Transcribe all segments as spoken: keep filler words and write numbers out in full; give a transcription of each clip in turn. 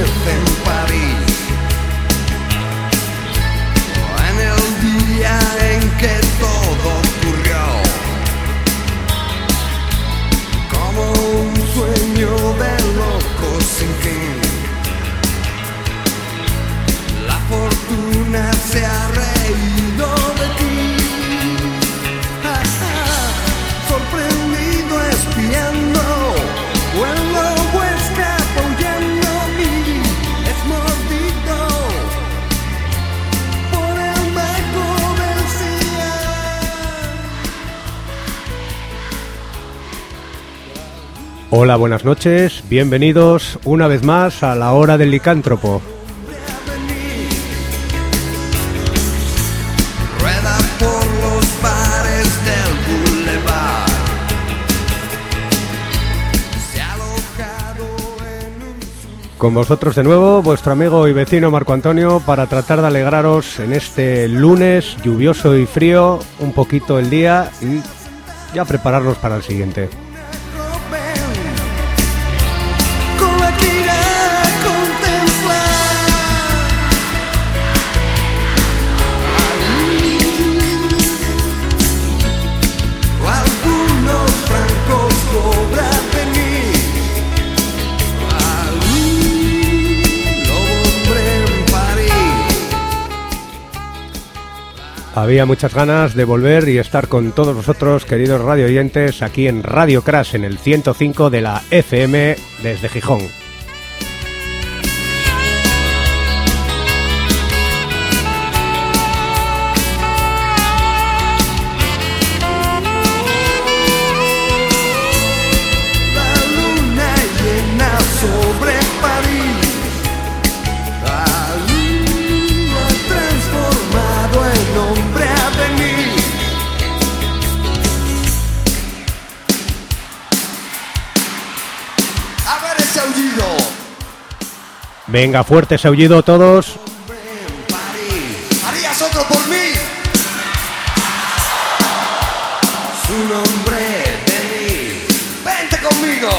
muerte en París. En el día en que todo ocurrió, como un sueño de locos sin fin. La fortuna se ha reído de ti. Ah, ah, sorprendido espiando, o el lobo escabullendo a mí, es mordido por el mago del Cian. Hola, buenas noches, bienvenidos una vez más a la hora del licántropo. Rueda por los bares del boulevard. Se ha alojado en un... Con vosotros de nuevo, vuestro amigo y vecino Marco Antonio, para tratar de alegraros en este lunes lluvioso y frío, un poquito el día y ya prepararnos para el siguiente. Con la que irá a contemplar o algunos francos cobra de mí. Lobo hombre en París. Había muchas ganas de volver y estar con todos vosotros, queridos radio oyentes, aquí en Radio Crash, en el ciento cinco de la F M desde Gijón. La luna llena sobre París. La luna transformado en hombre a venir. A ver ese aullido. Venga, fuerte ese aullido todos. Hombre en París. ¿Harías otro por mí? Su nombre de mí. Vente conmigo.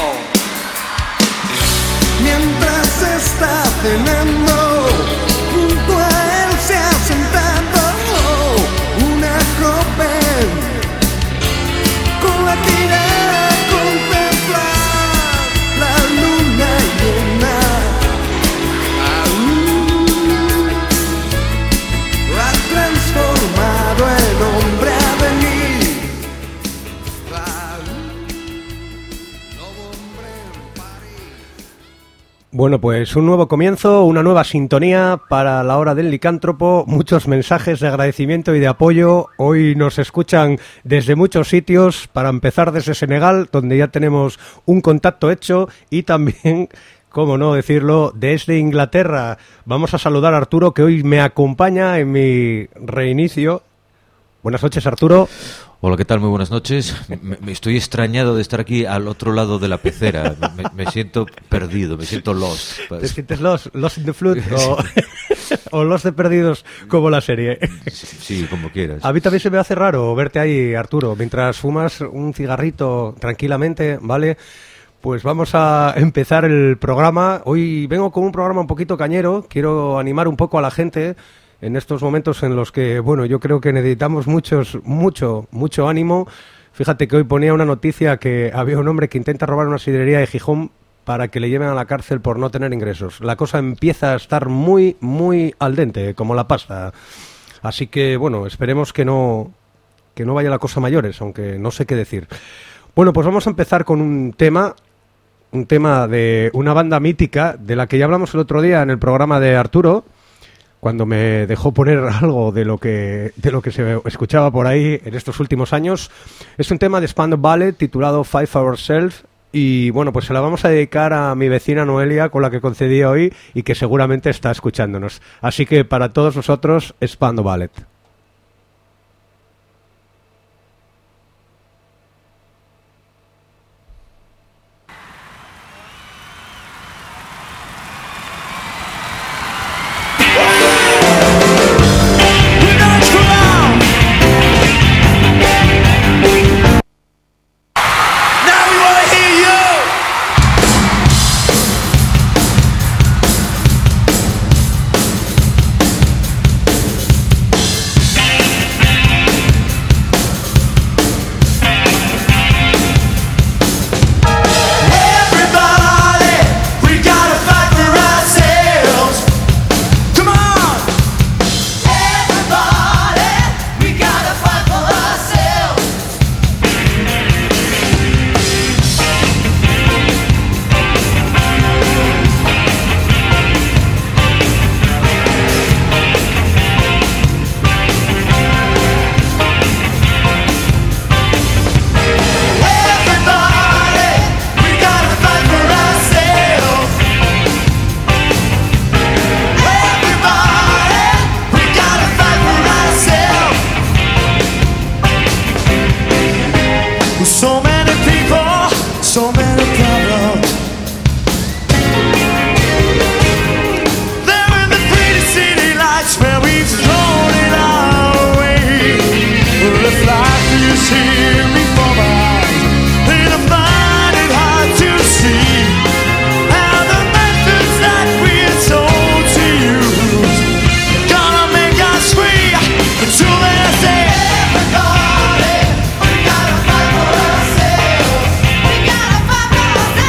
Mientras está cenando, junto a él se ha sentado una joven con la que irá a contemplar la luna llena. Aún lo ha transformado en hombre a venir. Aún, lobo hombre en París. Bueno, pues un nuevo comienzo, una nueva sintonía para la hora del licántropo, muchos mensajes de agradecimiento y de apoyo. Hoy nos escuchan desde muchos sitios, para empezar desde Senegal, donde ya tenemos un contacto hecho, y también, cómo no decirlo, desde Inglaterra. Vamos a saludar a Arturo, que hoy me acompaña en mi reinicio. Buenas noches, Arturo. Hola, ¿qué tal? Muy buenas noches. Me, me estoy extrañado de estar aquí al otro lado de la pecera. Me, me siento perdido, me siento lost. ¿Te sientes lost, lost in the flood o, o lost de perdidos como la serie? Sí, sí, como quieras. A mí también se me hace raro verte ahí, Arturo, mientras fumas un cigarrito tranquilamente, ¿vale? Pues vamos a empezar el programa. Hoy vengo con un programa un poquito cañero. Quiero animar un poco a la gente en estos momentos en los que, bueno, yo creo que necesitamos muchos, mucho, mucho ánimo. Fíjate que hoy ponía una noticia que había un hombre que intenta robar una sidrería de Gijón para que le lleven a la cárcel por no tener ingresos. La cosa empieza a estar muy, muy al dente, como la pasta. Así que, bueno, esperemos que no, que no vaya la cosa a mayores, aunque no sé qué decir. Bueno, pues vamos a empezar con un tema, un tema de una banda mítica, de la que ya hablamos el otro día en el programa de Arturo, cuando me dejó poner algo de lo que de lo que se escuchaba por ahí en estos últimos años. Es un tema de Spandau Ballet titulado Five Ourselves, y bueno, pues se la vamos a dedicar a mi vecina Noelia, con la que concedí hoy y que seguramente está escuchándonos. Así que para todos nosotros, Spandau Ballet. Now we wanna hear you. people, so many problems. There in the pretty city lights where we've thrown it our way. Well, if life is here before my eyes, then I find it hard to see how the methods that we're told to use gonna make us free until they say everybody, we gotta fight for ourselves. We gotta fight for ourselves.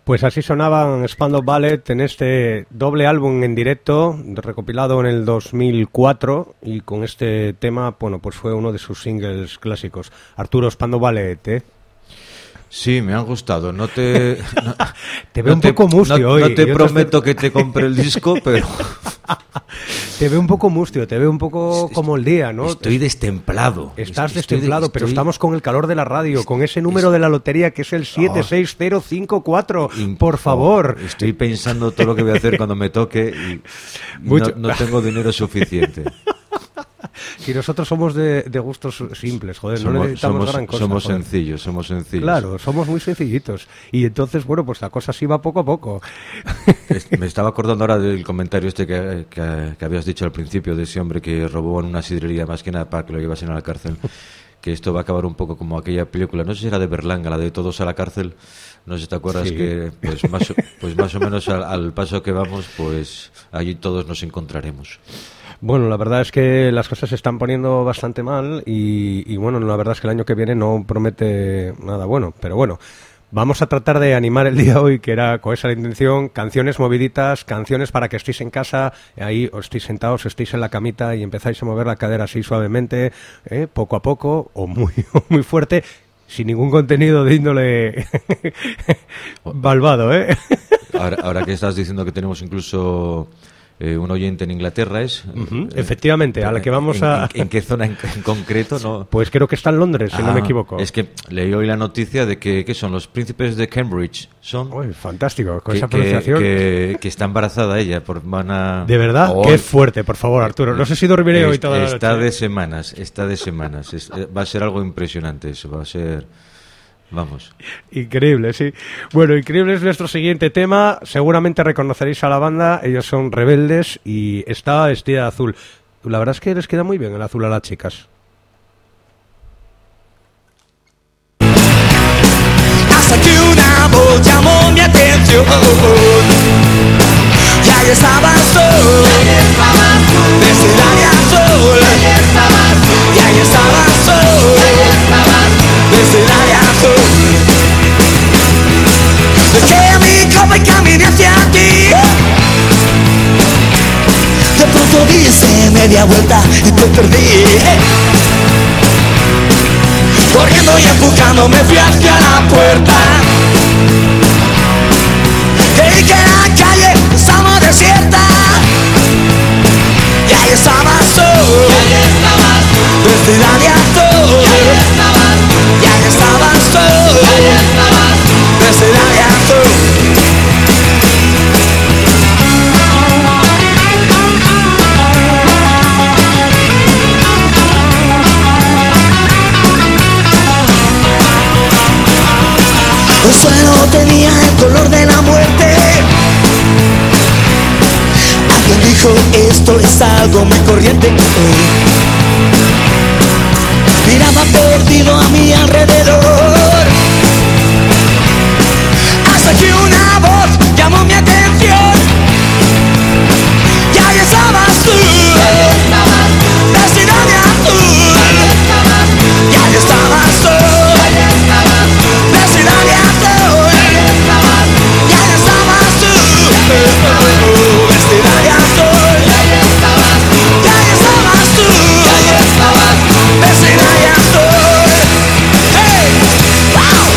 Pues así sonaban Spandau Ballet en este doble álbum en directo, recopilado en el dos mil cuatro, y con este tema, bueno, pues fue uno de sus singles clásicos. Arturo, Spandau Ballet, ¿eh? Sí, me han gustado. No te... No, te veo no un te, poco mustio no, hoy. No te Yo prometo te... que te compre el disco, pero... Te veo un poco mustio, te veo un poco como el día, ¿no? Estoy destemplado. Estás estoy destemplado, de, pero estoy... estamos con el calor de la radio, con ese número es... de la lotería que es el siete seis cero cinco cuatro. Oh, por favor. Estoy pensando todo lo que voy a hacer cuando me toque y Mucho... no, no tengo dinero suficiente. Si nosotros somos de, de gustos simples, joder, somos, no necesitamos somos, gran cosa. Somos joder. sencillos, somos sencillos. Claro, somos muy sencillitos. Y entonces, bueno, pues la cosa sí va poco a poco. Me estaba acordando ahora del comentario este que, que, que habías dicho al principio, de ese hombre que robó en una sidrería, más que nada para que lo llevasen a la cárcel. Que esto va a acabar un poco como aquella película, no sé si era de Berlanga, la de Todos a la cárcel. No sé si te acuerdas, sí. que pues más, pues más o menos al, al paso que vamos, pues allí todos nos encontraremos. Bueno, la verdad es que las cosas se están poniendo bastante mal y, y bueno, la verdad es que el año que viene no promete nada bueno, pero bueno, vamos a tratar de animar el día hoy, que era con esa intención, canciones moviditas, canciones para que estéis en casa, ahí os estéis sentados, estéis en la camita y empezáis a mover la cadera así suavemente, ¿eh? Poco a poco o muy, muy fuerte, sin ningún contenido de índole malvado, ¿eh? Ahora, ahora que estás diciendo que tenemos incluso... Eh, un oyente en Inglaterra es... Uh-huh. eh, Efectivamente, a la que vamos en, a... ¿En, en qué zona en, en concreto? No? Pues creo que está en Londres, si ah, no me equivoco. Es que leí hoy la noticia de que, que son los príncipes de Cambridge. Son... Uy, fantástico, con que, esa pronunciación. Que, que, que está embarazada ella. Por, van a... ¿De verdad? Oh, qué fuerte, por favor, Arturo. No sé si dormiré es, hoy toda la noche. Está de semanas, está de semanas. Es, va a ser algo impresionante eso, va a ser... Vamos. Increíble, sí. Bueno, increíble es nuestro siguiente tema. Seguramente reconoceréis a la banda. Ellos son Rebeldes y está vestida de azul. La verdad es que les queda muy bien el azul a las chicas. Hasta que una voz llamó mi atención. Y ahí estabas tú, desde el área azul. Y ahí estabas tú, desde el área azul. Dejé mi copa y caminé hacia ti. De pronto dice media vuelta y te perdí. Corriendo y empujando me fui hacia la puerta. Creí que la calle estaba desierta. Y ahí estabas tú, desde el área azul. Y ahí estabas tú, desde el área azul. El suelo tenía el color de la muerte. Alguien dijo, esto es algo muy corriente. Miraba perdido a mi alrededor, hasta que una voz llamó mi atención. Y ahí estabas tú, vestida de azul. Y ahí estabas tú, vestida de azul. Y ahí estabas tú, vestida de azul. Y ahí estabas tú, vestida de azul. Hey, wow.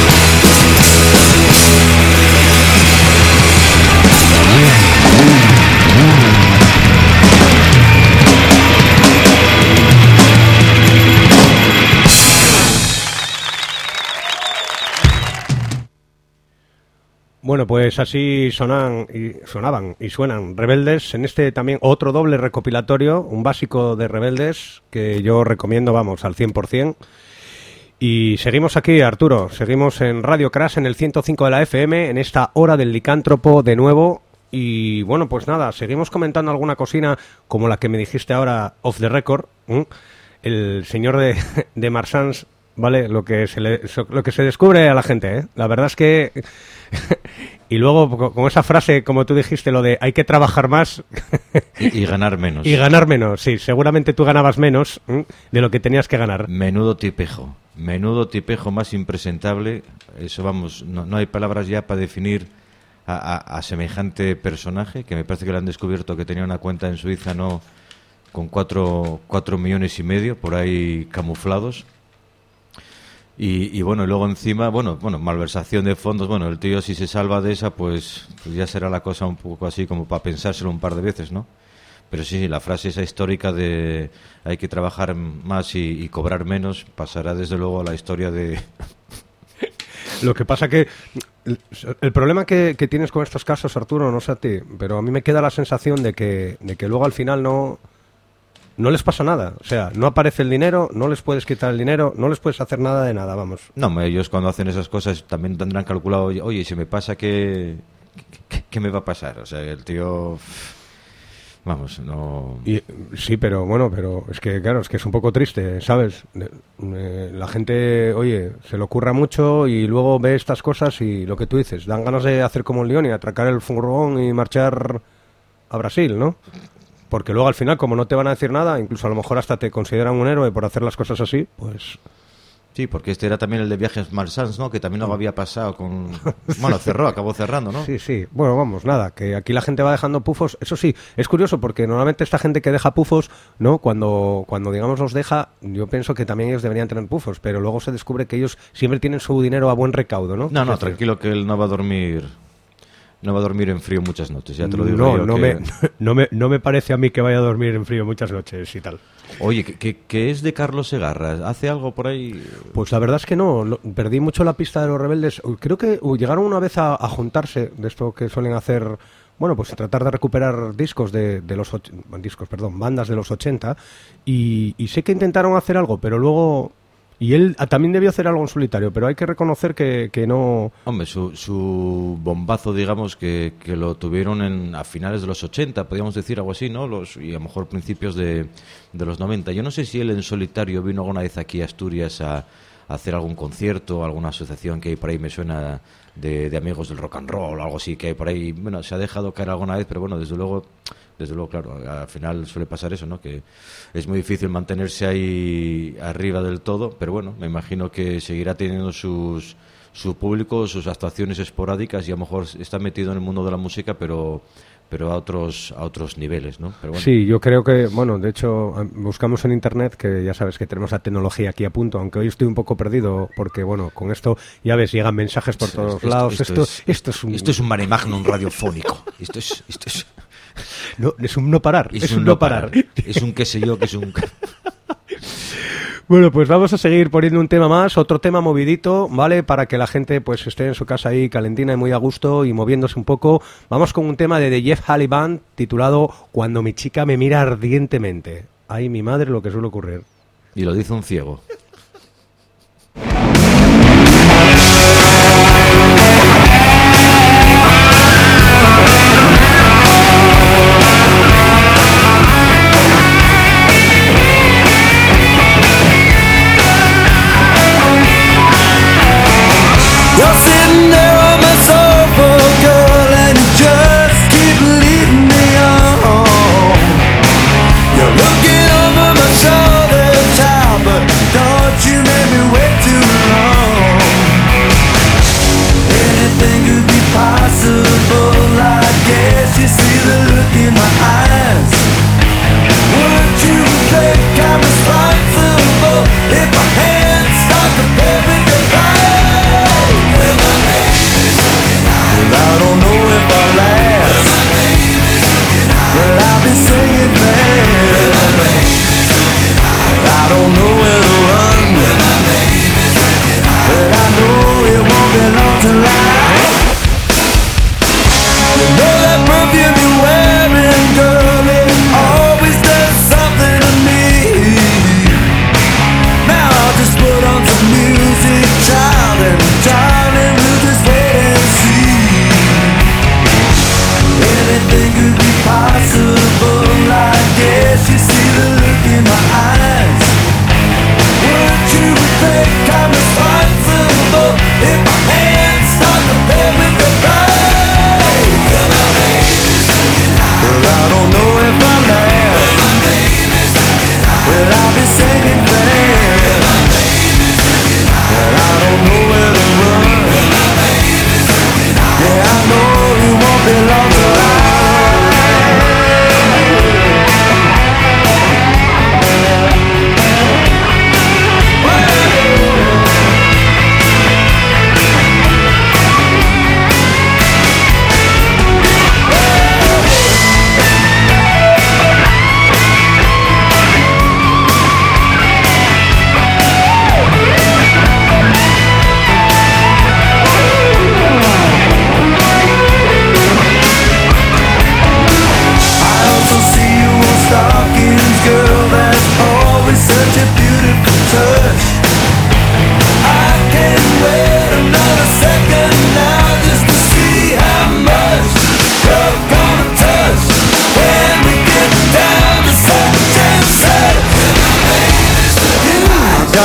Bueno, pues así sonan y sonaban y suenan Rebeldes en este también otro doble recopilatorio, un básico de Rebeldes que yo recomiendo, vamos, al cien por ciento. Y seguimos aquí, Arturo, seguimos en Radio Crash en el ciento cinco de la F M, en esta hora del licántropo de nuevo. Y bueno, pues nada, seguimos comentando alguna cocina como la que me dijiste ahora off the record, ¿eh? El señor de, de Marsans, ¿vale? Lo que se le, lo que se descubre a la gente, ¿eh? La verdad es que... Y luego, con esa frase, como tú dijiste, lo de hay que trabajar más... y, y ganar menos. Y ganar menos, sí. Seguramente tú ganabas menos, ¿eh? De lo que tenías que ganar. Menudo tipejo. Menudo tipejo más impresentable. Eso, vamos, no, no hay palabras ya para definir a, a, a semejante personaje, que me parece que le han descubierto que tenía una cuenta en Suiza, no, con cuatro, cuatro millones y medio por ahí camuflados. Y, y bueno, y luego encima, bueno, bueno, malversación de fondos. Bueno, el tío, si se salva de esa, pues, pues ya será la cosa un poco así como para pensárselo un par de veces, ¿no? Pero sí, la frase esa histórica de hay que trabajar más y, y cobrar menos pasará desde luego a la historia de... Lo que pasa que el, el problema que, que tienes con estos casos, Arturo, no sé a ti, pero a mí me queda la sensación de que, de que luego al final no, no les pasa nada. O sea, no aparece el dinero, no les puedes quitar el dinero, no les puedes hacer nada de nada, vamos. No, ellos cuando hacen esas cosas también tendrán calculado, oye, si me pasa, ¿qué, qué, qué me va a pasar? O sea, el tío... Vamos, no... Y, sí, pero bueno, pero es que claro, es que es un poco triste, ¿sabes? Eh, la gente, oye, se le ocurra mucho y luego ve estas cosas y lo que tú dices, dan ganas de hacer como un león y atracar el furgón y marchar a Brasil, ¿no? Porque luego al final, como no te van a decir nada, incluso a lo mejor hasta te consideran un héroe por hacer las cosas así, pues... Sí, porque este era también el de Viajes Marsans, ¿no? Que también lo había pasado con... Bueno, cerró, acabó cerrando, ¿no? Sí, sí. Bueno, vamos, nada, que aquí la gente va dejando pufos. Eso sí, es curioso porque normalmente esta gente que deja pufos, ¿no? Cuando, cuando digamos los deja, yo pienso que también ellos deberían tener pufos, pero luego se descubre que ellos siempre tienen su dinero a buen recaudo, ¿no? No, no, Entonces, tranquilo que él no va a dormir... No va a dormir en frío muchas noches, ya te lo digo no, yo. No, que... me, no, me, no me parece a mí que vaya a dormir en frío muchas noches y tal. Oye, ¿qué, qué, qué es de Carlos Segarra? ¿Hace algo por ahí? Pues la verdad es que no, lo, perdí mucho la pista de los rebeldes. Creo que uh, llegaron una vez a, a juntarse, de esto que suelen hacer, bueno, pues tratar de recuperar discos de, de los, och- discos, perdón, bandas de los ochenta, y, y sé que intentaron hacer algo, pero luego... Y él ah, también debió hacer algo en solitario, pero hay que reconocer que, que no... Hombre, su, su bombazo, digamos, que, que lo tuvieron en, a finales de los ochenta, podríamos decir algo así, ¿no? Los, y a lo mejor principios de, de los noventa. Yo no sé si él en solitario vino alguna vez aquí a Asturias a, a hacer algún concierto, alguna asociación que hay por ahí, me suena de, de amigos del rock and roll o algo así, que hay por ahí, bueno, se ha dejado caer alguna vez, pero bueno, desde luego... Desde luego, claro, al final suele pasar eso, ¿no? Que es muy difícil mantenerse ahí arriba del todo, pero bueno, me imagino que seguirá teniendo sus su público, sus actuaciones esporádicas y a lo mejor está metido en el mundo de la música, pero pero a otros a otros niveles, ¿no? Pero bueno. Sí, yo creo que, bueno, de hecho, buscamos en internet, que ya sabes que tenemos la tecnología aquí a punto, aunque hoy estoy un poco perdido, porque, bueno, con esto, ya ves, llegan mensajes por todos esto, lados. Esto, esto, esto, es, esto es un... Esto es un mare magnum radiofónico. Esto es... Esto es... No, es un no parar. Es, es un, un no parar. parar. Es un qué sé yo, que es un... Bueno, pues vamos a seguir poniendo un tema más, otro tema movidito, ¿vale? Para que la gente pues esté en su casa ahí calentina y muy a gusto y moviéndose un poco. Vamos con un tema de The Jeff Haley Band titulado Cuando mi chica me mira ardientemente. Ay, mi madre, lo que suele ocurrir. Y lo dice un ciego. You're sitting there on my sofa, girl, and you just keep leading me on. You're looking over my shoulder, child, but don't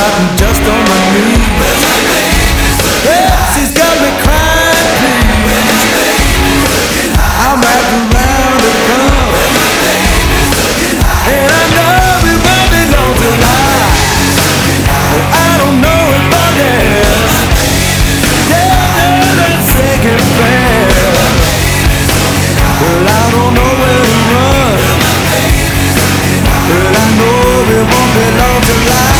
I'm just on my knees. Yeah, she's got me crying, please. I'm wrapped around the gun, and I know it won't be long till I, but I don't know if I can. Yeah, yeah, that second best. Well, I don't know where to run, but I know it won't be long till I.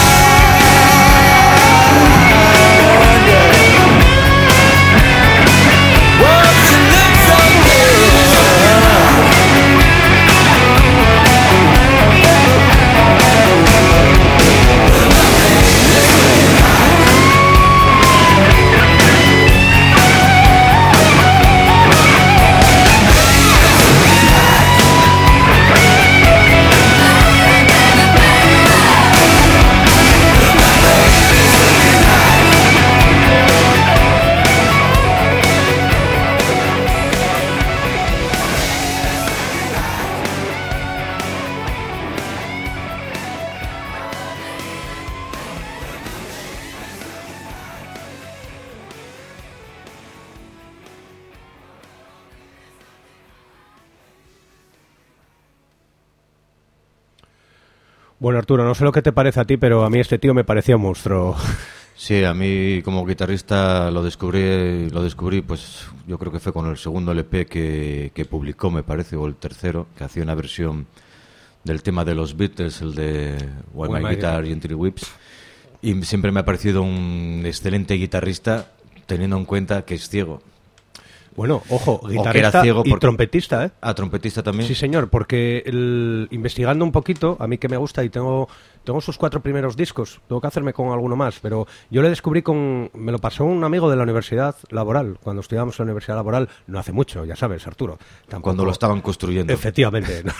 Bueno, Arturo, no sé lo que te parece a ti, pero a mí este tío me parecía un monstruo. Sí, a mí como guitarrista lo descubrí, lo descubrí, pues yo creo que fue con el segundo L P que, que publicó, me parece, o el tercero, que hacía una versión del tema de los Beatles, el de Why My Guitar Gently Weeps, y siempre me ha parecido un excelente guitarrista, teniendo en cuenta que es ciego. Bueno, ojo, O que era guitarrista ciego y porque- trompetista, ¿eh? Ah, trompetista también. Sí, señor, porque el- investigando un poquito, a mí que me gusta y tengo tengo sus cuatro primeros discos, tengo que hacerme con alguno más, pero yo le descubrí con... Me lo pasó un amigo de la universidad laboral, cuando estudiábamos en la universidad laboral, no hace mucho, ya sabes, Arturo. Tampoco- Cuando lo estaban construyendo. Efectivamente. ¿no?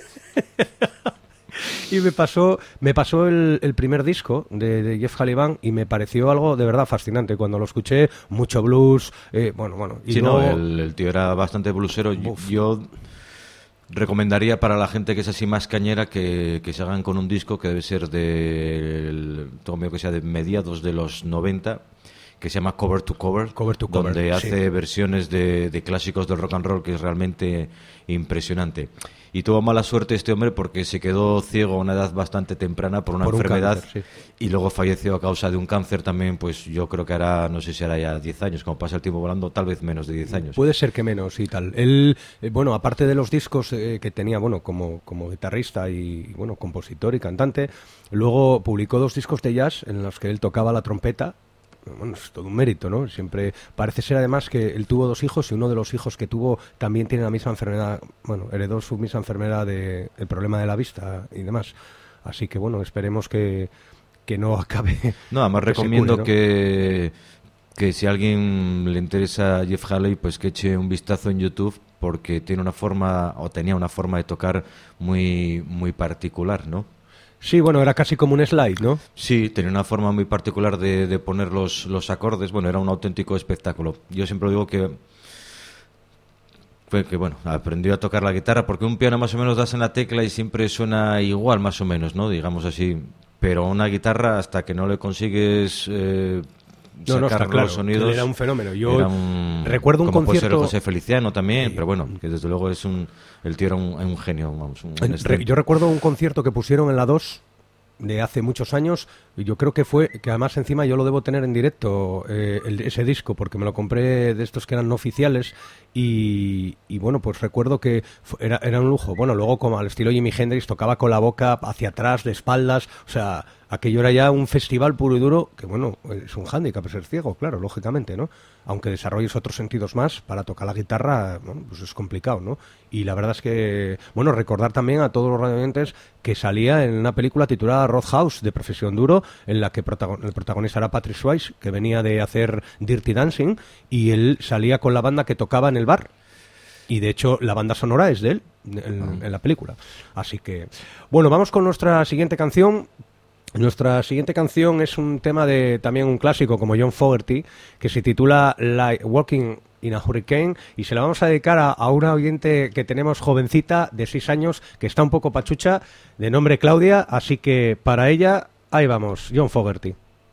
Y me pasó, me pasó el, el primer disco de, de Jeff Halliban y me pareció algo de verdad fascinante. Cuando lo escuché, mucho blues, eh, bueno, bueno. Y Sí, luego- no, el, el tío era bastante blusero. Yo, Uf. yo recomendaría para la gente que es así más cañera que, que se hagan con un disco que debe ser de, el, tengo miedo que sea de mediados de los noventa, que se llama Cover to Cover, Cover to Cover, donde sí. hace versiones de, de clásicos del rock and roll, que es realmente impresionante. Y tuvo mala suerte este hombre porque se quedó ciego a una edad bastante temprana por una Por un enfermedad cáncer, sí. y luego falleció a causa de un cáncer también, pues yo creo que hará, no sé si hará ya diez años, como pasa el tiempo volando, tal vez menos de diez años. Puede ser que menos y tal. Él, eh, bueno, aparte de los discos eh, que tenía, bueno, como, como guitarrista y, bueno, compositor y cantante, luego publicó dos discos de jazz en los que él tocaba la trompeta. Bueno, es todo un mérito, ¿no? Siempre parece ser además que él tuvo dos hijos y uno de los hijos que tuvo también tiene la misma enfermedad, bueno, heredó su misma enfermedad de el problema de la vista y demás. Así que bueno, esperemos que, que no acabe. No, además que se recomiendo cure, ¿no? que, que si a alguien le interesa Jeff Haley, pues que eche un vistazo en YouTube, porque tiene una forma, o tenía una forma de tocar muy, muy particular, ¿no? Sí, bueno, era casi como un slide, ¿no? Sí, tenía una forma muy particular de, de poner los, los acordes. Bueno, era un auténtico espectáculo. Yo siempre digo que, que, que, bueno, aprendió a tocar la guitarra, porque un piano más o menos das en la tecla y siempre suena igual, más o menos, ¿no? Digamos así. Pero una guitarra, hasta que no le consigues eh, No, sacar no, está claro, los sonidos... que era un fenómeno. Yo era un- recuerdo un como puede concierto... ser José Feliciano también, Sí. pero bueno, que desde luego es un... El tío era un, un genio, vamos. Un, un Re- excelente. Yo recuerdo un concierto que pusieron en la dos de hace muchos años y yo creo que fue, que además encima yo lo debo tener en directo, eh, el- ese disco, porque me lo compré de estos que eran no oficiales y, y bueno, pues recuerdo que fu- era, era un lujo. Bueno, luego como al estilo Jimi Hendrix tocaba con la boca hacia atrás, de espaldas, o sea, aquello era ya un festival puro y duro, que bueno, es un hándicap ser ciego, claro, lógicamente, ¿no? Aunque desarrolles otros sentidos más, para tocar la guitarra, bueno, pues es complicado, ¿no? Y la verdad es que, bueno, recordar también a todos los radioyentes que salía en una película titulada Roadhouse, de Profesión Duro, en la que protagon- el protagonista era Patrick Swayze, que venía de hacer Dirty Dancing, y él salía con la banda que tocaba en el bar. Y de hecho la banda sonora es de él, en, en la película. Así que, bueno, vamos con nuestra siguiente canción. Nuestra siguiente canción es un tema de también un clásico como John Fogerty, que se titula Like Walking in a Hurricane, y se la vamos a dedicar a, a una oyente que tenemos jovencita de seis años, que está un poco pachucha, de nombre Claudia, así que para ella Ahí vamos, John Fogerty.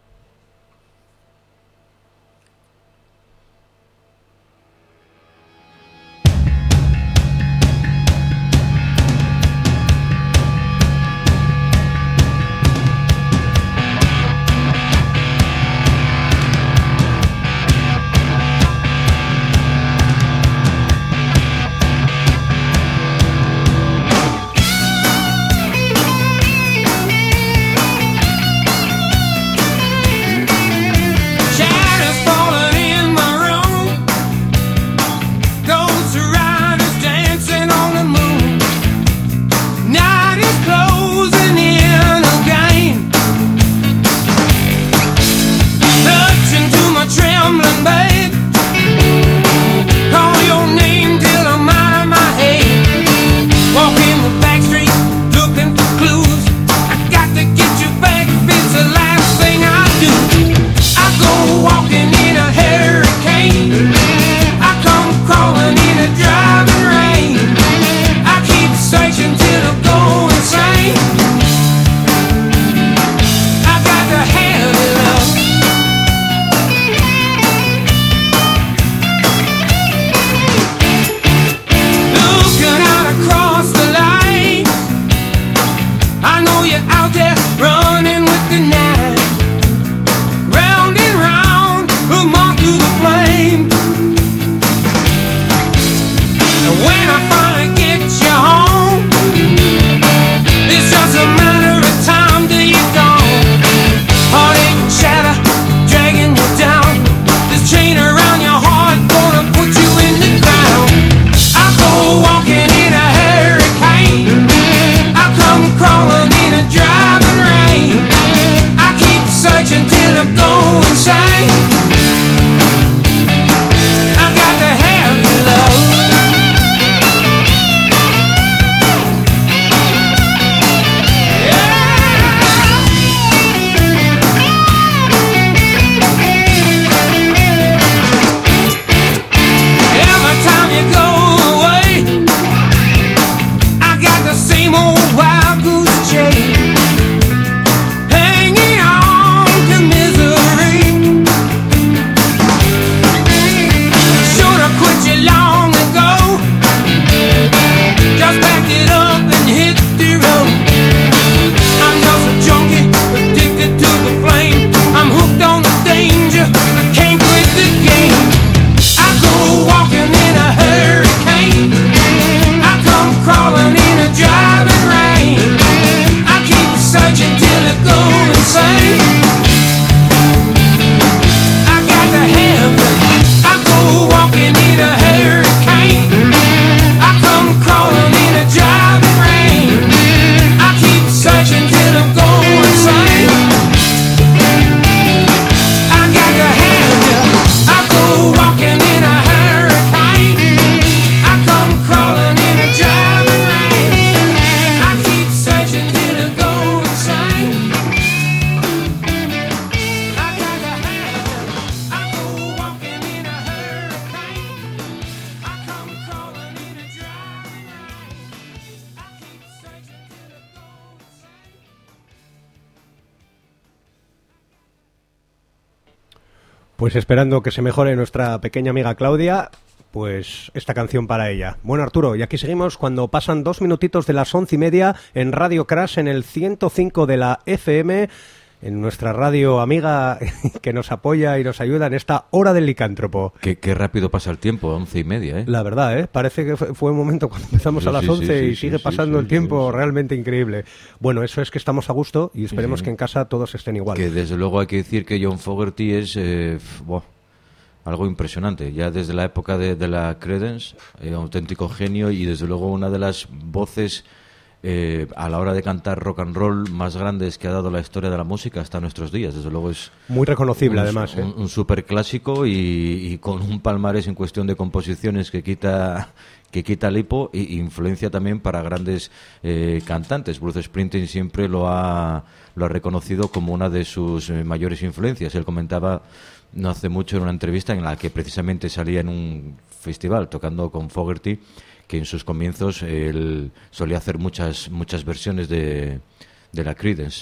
Pues esperando que se mejore nuestra pequeña amiga Claudia, pues esta canción para ella. Bueno, Arturo, y aquí seguimos cuando pasan dos minutitos de las once y media en Radio Crash en el ciento cinco de la F M, en nuestra radio amiga que nos apoya y nos ayuda en esta hora del licántropo. Qué, qué rápido pasa el tiempo, once y media, ¿eh? La verdad, ¿eh? Parece que fue, fue un momento cuando empezamos sí, a las sí, once sí, y sí, sigue sí, pasando sí, el tiempo sí, sí. realmente increíble. Bueno, eso es que estamos a gusto y esperemos sí, sí. que en casa todos estén igual. Que desde luego hay que decir que John Fogerty es eh, wow, algo impresionante. Ya desde la época de, de la Creedence, eh, auténtico genio y desde luego una de las voces... Eh, a la hora de cantar rock and roll más grandes que ha dado la historia de la música hasta nuestros días. Desde luego es muy reconocible, un, además. ¿eh? Un, un super clásico y, y con un palmarés en cuestión de composiciones que quita que quita el hipo e influencia también para grandes eh, cantantes. Bruce Springsteen siempre lo ha, lo ha reconocido como una de sus eh, mayores influencias. Él comentaba no hace mucho en una entrevista en la que precisamente salía en un festival tocando con Fogerty, que en sus comienzos él solía hacer muchas muchas versiones de, de la Creedence.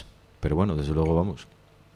pero bueno, desde luego, vamos,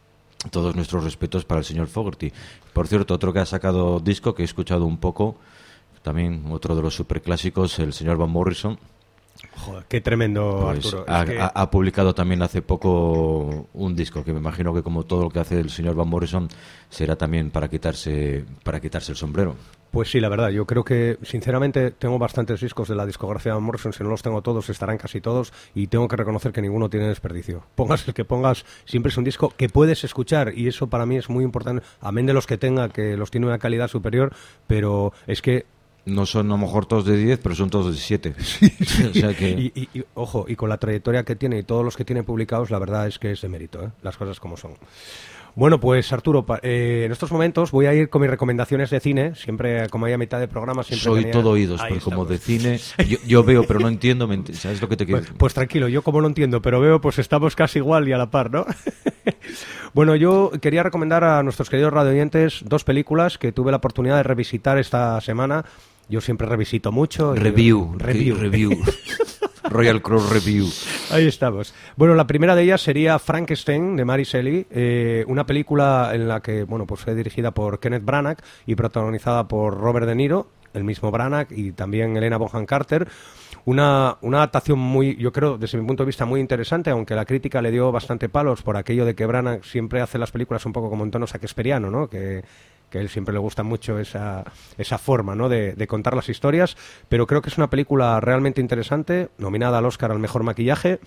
todos nuestros respetos para el señor Fogerty. Por cierto, otro que ha sacado disco, que he escuchado un poco, también otro de los superclásicos, el señor Van Morrison. Joder, qué tremendo, pues Arturo. Ha, es que... ha, ha publicado también hace poco un disco que me imagino que, como todo lo que hace el señor Van Morrison, será también para quitarse para quitarse el sombrero. Pues sí, la verdad, yo creo que, sinceramente, tengo bastantes discos de la discografía de Van Morrison. Si no los tengo todos, estarán casi todos, y tengo que reconocer que ninguno tiene desperdicio. Pongas el que pongas, siempre es un disco que puedes escuchar, y eso para mí es muy importante, amén de los que tenga, que los tiene una calidad superior, pero es que... No son a lo mejor todos de diez, pero son todos de siete. Sí, sí. O sea que... y, y, y, ojo, y con la trayectoria que tiene y todos los que tiene publicados, la verdad es que es de mérito, ¿eh? Las cosas como son. Bueno, pues Arturo, eh, en estos momentos voy a ir con mis recomendaciones de cine, siempre, como hay a mitad de programa, siempre Soy tenía... todo oídos, Ahí porque estamos. Como de cine, yo, yo veo, pero no entiendo, me ent- ¿sabes lo que te quiero Pues, decir? pues tranquilo, yo como lo entiendo, pero veo, pues estamos casi igual y a la par, ¿no? Bueno, yo quería recomendar a nuestros queridos radioyentes dos películas que tuve la oportunidad de revisitar esta semana. Yo siempre revisito mucho. y- Review, Review. review. Royal Cross Review. Ahí estamos. Bueno, la primera de ellas sería Frankenstein, de Mary Shelley, eh, una película en la que, bueno, pues fue dirigida por Kenneth Branagh y protagonizada por Robert De Niro, el mismo Branagh, y también Helena Bonham Carter. Una, una adaptación muy, yo creo, desde mi punto de vista, muy interesante, aunque la crítica le dio bastante palos por aquello de que Branagh siempre hace las películas un poco como en tono shakespeariano, ¿no? Que que a él siempre le gusta mucho esa, esa forma, ¿no?, de, de contar las historias, pero creo que es una película realmente interesante, nominada al Oscar al mejor maquillaje.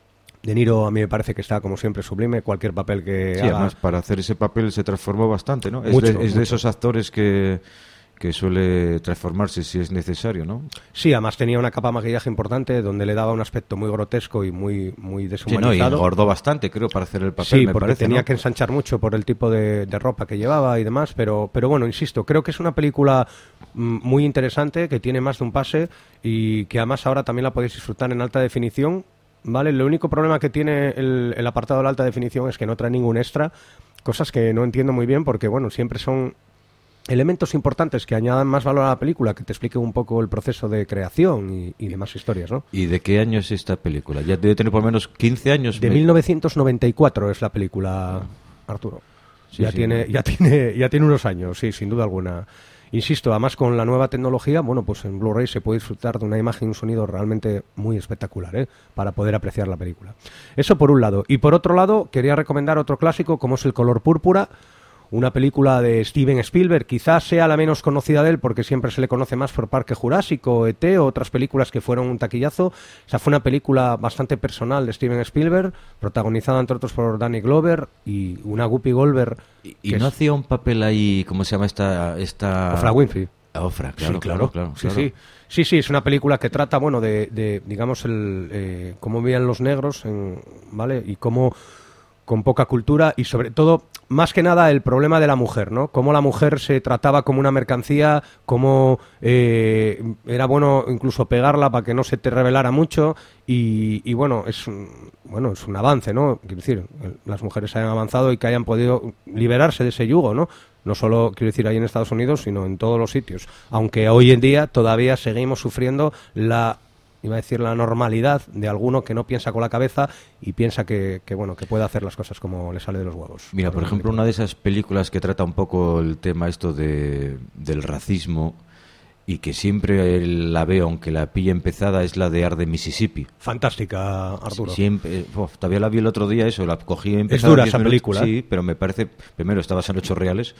De Niro a mí me parece que está, como siempre, sublime, cualquier papel que Sí, haga. además, para hacer ese papel se transformó bastante, ¿no? Es, Mucho, de, es mucho. de esos actores que, que suele transformarse si es necesario, ¿no? Sí, además tenía una capa de maquillaje importante donde le daba un aspecto muy grotesco y muy, muy Sí, no, y deshumanizado. engordó bastante, creo, para hacer el papel, Sí, me porque parece, tenía ¿no? que ensanchar mucho por el tipo de, de ropa que llevaba y demás, pero, pero bueno, insisto, creo que es una película mm, muy interesante, que tiene más de un pase y que además ahora también la podéis disfrutar en alta definición, ¿vale? El único problema que tiene el, el apartado de la alta definición es que no trae ningún extra, cosas que no entiendo muy bien porque, bueno, siempre son elementos importantes que añadan más valor a la película, que te explique un poco el proceso de creación y, y demás historias, ¿no? ¿Y de qué año es esta película? Ya debe tener por lo menos quince años. De me- mil novecientos noventa y cuatro es la película, Arturo. Sí, ya sí. tiene, ya tiene, ya tiene unos años, sí, sin duda alguna. Insisto, además con la nueva tecnología, bueno, pues en Blu-ray se puede disfrutar de una imagen y un sonido realmente muy espectacular, ¿eh?, para poder apreciar la película. Eso por un lado. Y por otro lado, quería recomendar otro clásico como es El color púrpura, una película de Steven Spielberg. Quizás sea la menos conocida de él porque siempre se le conoce más por Parque Jurásico, E T o otras películas que fueron un taquillazo. Esa fue una película bastante personal de Steven Spielberg, protagonizada entre otros por Danny Glover y una Whoopi Goldberg. Y, y que no es hacía un papel ahí, ¿cómo se llama esta...? esta... Oprah Winfrey. Ah, Oprah, claro, Sí, claro, claro. sí, claro. sí. Sí, sí, es una película que trata, bueno, de, de digamos, el eh, cómo vivían los negros, en, ¿vale? Y cómo, con poca cultura y sobre todo, más que nada, el problema de la mujer, ¿no? Cómo la mujer se trataba como una mercancía, cómo eh, era bueno incluso pegarla para que no se te revelara mucho y, y bueno, es un, bueno, es un avance, ¿no? Quiero decir, las mujeres hayan avanzado y que hayan podido liberarse de ese yugo, ¿no? No solo, quiero decir, ahí en Estados Unidos, sino en todos los sitios. Aunque hoy en día todavía seguimos sufriendo la, iba a decir, la normalidad de alguno que no piensa con la cabeza y piensa que, que bueno, que puede hacer las cosas como le sale de los huevos. Mira, por ejemplo, una de esas películas que trata un poco el tema esto de, del racismo y que siempre la veo, aunque la pille empezada, es la de Arde, Mississippi. Fantástica, Arturo. Siempre, uf, todavía la vi el otro día, eso, la cogí empezada. Es dura diez esa minutos, película, Sí, pero me parece, primero, está basada en hechos reales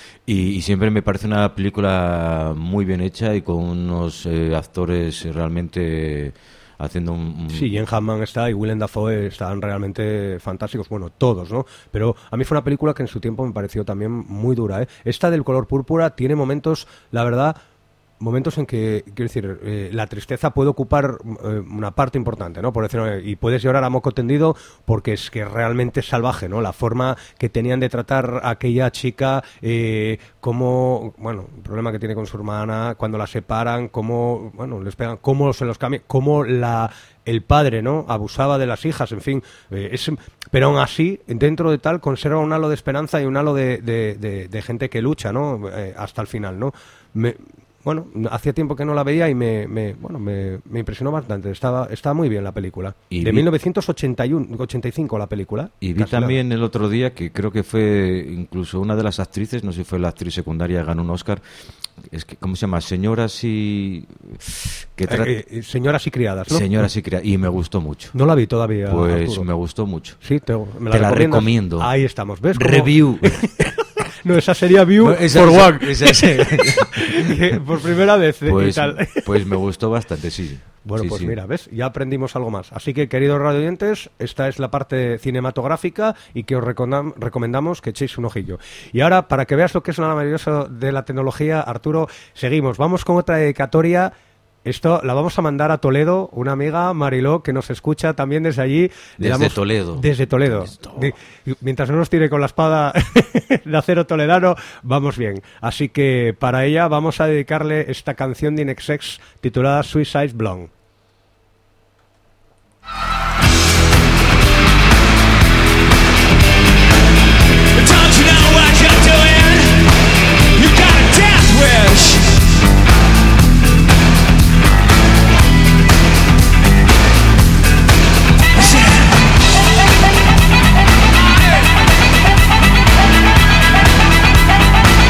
y, y siempre me parece una película muy bien hecha y con unos eh, actores realmente haciendo un... un- Sí, Ian Hammond está y Willem Dafoe están realmente fantásticos, bueno, todos, ¿no? Pero a mí fue una película que en su tiempo me pareció también muy dura, ¿eh? Esta del color púrpura tiene momentos, la verdad, momentos en que, quiero decir, eh, la tristeza puede ocupar eh, una parte importante, ¿no? Por decirlo, y puedes llorar a moco tendido porque es que realmente es salvaje, ¿no? La forma que tenían de tratar a aquella chica, eh, cómo, bueno, el problema que tiene con su hermana, cuando la separan, cómo, bueno, les pegan, cómo se los cambia, cómo la... el padre, ¿no?, abusaba de las hijas, en fin, eh, es, pero aún así, dentro de tal, conserva un halo de esperanza y un halo de, de, de, de gente que lucha, ¿no?, eh, hasta el final, ¿no? Me, bueno, hacía tiempo que no la veía y me, me bueno, me, me impresionó bastante. Estaba, estaba muy bien la película. Y de vi- mil novecientos ochenta y uno, ochenta y cinco la película. Y vi Casi nada. también el otro día que creo que fue incluso una de las actrices, no sé si fue la actriz secundaria, ganó un Oscar. Es que, ¿cómo se llama? Señoras y... Que tra- Eh, eh, señoras y criadas, ¿no? Señoras y crea- Y me gustó mucho. No la vi todavía. Pues Arturo. me gustó mucho. Sí, te, me Te la recomiendas? recomiendo. Ahí estamos, ¿ves? Cómo- Review. No, esa sería View No, esa- for esa- One. esa- esa- Que por primera vez eh, y Pues, tal. pues me gustó bastante, sí. Bueno, Sí, pues sí. mira, ¿ves? Ya aprendimos algo más. Así que, queridos radioyentes, esta es la parte cinematográfica y que os recomendam- recomendamos que echéis un ojillo. Y ahora, para que veas lo que es lo maravilloso de la tecnología, Arturo, seguimos. Vamos con otra dedicatoria. Esto la vamos a mandar a Toledo, una amiga, Mariló, que nos escucha también desde allí. Le Desde Toledo. Desde Toledo. De- mientras no nos tire con la espada de acero toledano, vamos bien. Así que para ella vamos a dedicarle esta canción de Inexex titulada Suicide Blonde. Don't you know what you're doing? You got a death wish.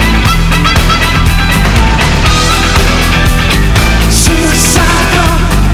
Suicidal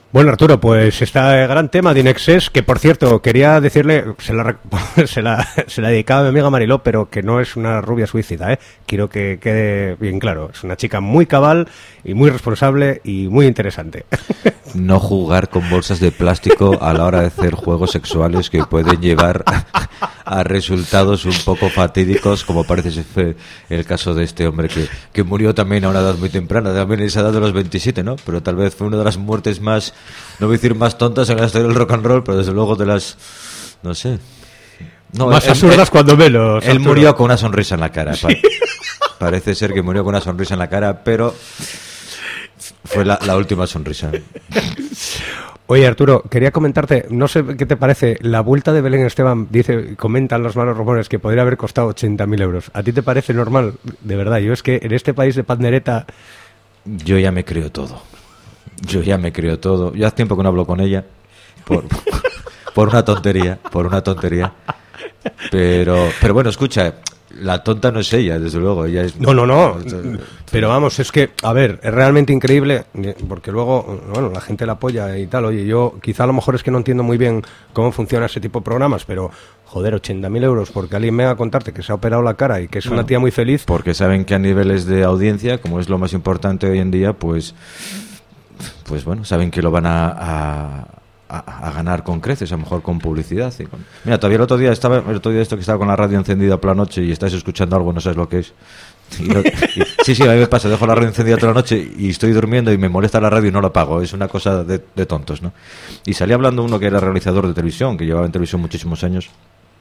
Bueno, Arturo, pues este gran tema de Inexcess, que por cierto, quería decirle, se la, se la, se la dedicaba a mi amiga Mariló, pero que no es una rubia suicida, ¿eh? Quiero que quede bien claro, es una chica muy cabal y muy responsable y muy interesante. No jugar con bolsas de plástico a la hora de hacer juegos sexuales que pueden llevar a resultados un poco fatídicos, como parece ser el caso de este hombre que, que murió también a una edad muy temprana, también en esa edad de los veintisiete, ¿no? Pero tal vez fue una de las muertes más, no voy a decir más tontas en la historia del rock and roll, pero desde luego de las, no sé... No, más él, absurdas él, cuando menos. Él Arturo. murió con una sonrisa en la cara. Sí. Pa- parece ser que murió con una sonrisa en la cara, pero fue la, la última sonrisa. Oye, Arturo, quería comentarte, no sé qué te parece, la vuelta de Belén Esteban, dice, comentan los malos rumores que podría haber costado ochenta mil euros. ¿A ti te parece normal? De verdad, yo es que en este país de pandereta... Yo ya me creo todo. Yo ya me creo todo. Yo hace tiempo que no hablo con ella. Por, por una tontería, por una tontería. Pero, pero bueno, escucha, la tonta no es ella, desde luego. Ella es... No, no, no. Pero vamos, es que, a ver, es realmente increíble, porque luego, bueno, la gente la apoya y tal. Oye, yo quizá a lo mejor es que no entiendo muy bien cómo funciona ese tipo de programas, pero, joder, ochenta mil euros porque alguien me va a contarte que se ha operado la cara y que es Bueno, una tía muy feliz. Porque saben que a niveles de audiencia, como es lo más importante hoy en día, pues, pues bueno, saben que lo van a... a A, a ganar con creces, a lo mejor con publicidad. Y con... Mira, todavía el otro día estaba, el otro día esto que estaba con la radio encendida por la noche y estás escuchando algo, no sabes lo que es. Y lo, y, sí, sí, a mí me pasa, dejo la radio encendida toda la noche y estoy durmiendo y me molesta la radio y no lo apago. Es una cosa de, de tontos, ¿no? Y salía hablando uno que era realizador de televisión, que llevaba en televisión muchísimos años,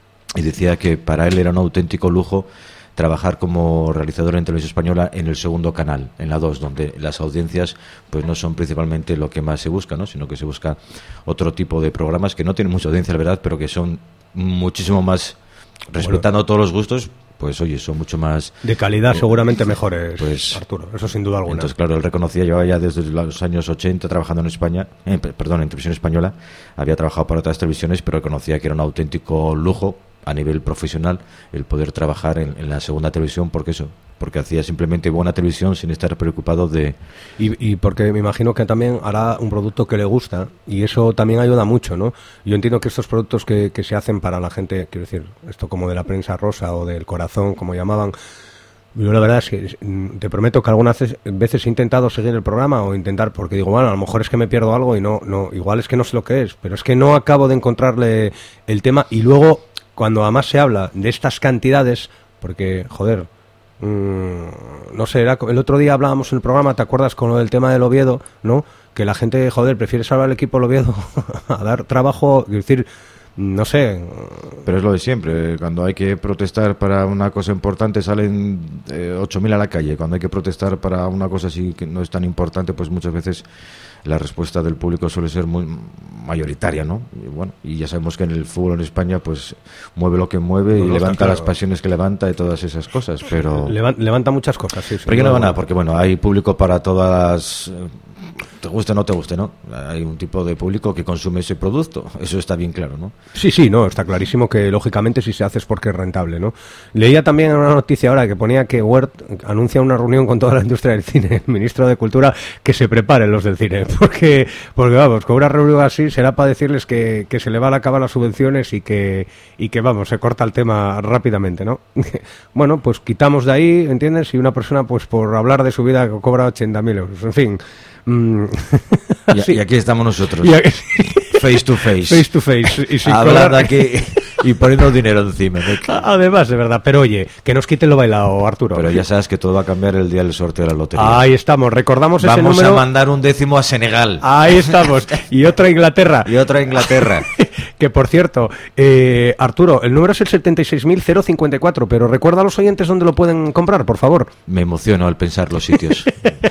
y decía que para él era un auténtico lujo trabajar como realizador en Televisión Española en el segundo canal, en la dos, donde las audiencias pues no son principalmente lo que más se busca, ¿no? Sino que se busca otro tipo de programas que no tienen mucha audiencia, la verdad, pero que son muchísimo más, respetando bueno, todos los gustos, pues oye, son mucho más... De calidad, eh, seguramente mejores, pues, Arturo, eso sin duda alguna. Entonces, claro, él reconocía, llevaba ya desde los años ochenta trabajando en España, eh, perdón, en Televisión Española, había trabajado para otras televisiones, pero reconocía que era un auténtico lujo a nivel profesional el poder trabajar en, en la segunda televisión, porque eso, porque hacía simplemente buena televisión sin estar preocupado de... Y, y porque me imagino que también hará un producto que le gusta y eso también ayuda mucho, ¿no? Yo entiendo que estos productos que, que se hacen para la gente, quiero decir, esto como de la prensa rosa o del corazón, como llamaban, yo la verdad es que te prometo que algunas veces he intentado seguir el programa o intentar, porque digo, bueno, a lo mejor es que me pierdo algo y no, no, igual es que no sé lo que es, pero es que no acabo de encontrarle el tema y luego... Cuando además se habla de estas cantidades, porque, joder, mmm, no sé, era, el otro día hablábamos en el programa, ¿te acuerdas con lo del tema del Oviedo, no? Que la gente, joder, prefiere salvar al equipo del Oviedo a dar trabajo, es decir, no sé. Pero es lo de siempre, cuando hay que protestar para una cosa importante salen eh, ocho mil a la calle, cuando hay que protestar para una cosa así que no es tan importante, pues muchas veces la respuesta del público suele ser muy mayoritaria, ¿no? Y bueno, y ya sabemos que en el fútbol en España pues mueve lo que mueve no, y no, levanta claro. las pasiones que levanta y todas esas cosas, pero... Levan, levanta muchas cosas, sí. Pero yo no va nada, porque bueno, hay público para todas... Te guste o no te guste, ¿no? Hay un tipo de público que consume ese producto, eso está bien claro, ¿no? Sí, sí, no, está clarísimo que lógicamente si se hace es porque es rentable, ¿no? Leía también una noticia ahora que ponía que Wert anuncia una reunión con toda la industria del cine, el ministro de Cultura, que se preparen los del cine, porque, porque vamos, con una reunión así será para decirles que, que se le van a acabar las subvenciones y que, y que vamos, se corta el tema rápidamente, ¿no? Bueno, pues quitamos de ahí, ¿entiendes? Y una persona, pues por hablar de su vida, cobra ochenta mil euros, en fin... Mm. Y, sí. y aquí estamos nosotros, y aquí... face to face, face to face, y sin hablando cobrar... aquí y poniendo dinero encima. Además, de verdad, pero oye, que nos quiten lo bailado, Arturo. Pero ya sabes que todo va a cambiar el día del sorteo de la lotería. Ahí estamos, recordamos ese Vamos número. Vamos a mandar un décimo a Senegal. Ahí estamos, y otra a Inglaterra. Y otra a Inglaterra. Que por cierto, eh, Arturo, el número es el setenta y seis mil cincuenta y cuatro, pero recuerda a los oyentes dónde lo pueden comprar, por favor. Me emociono al pensar los sitios.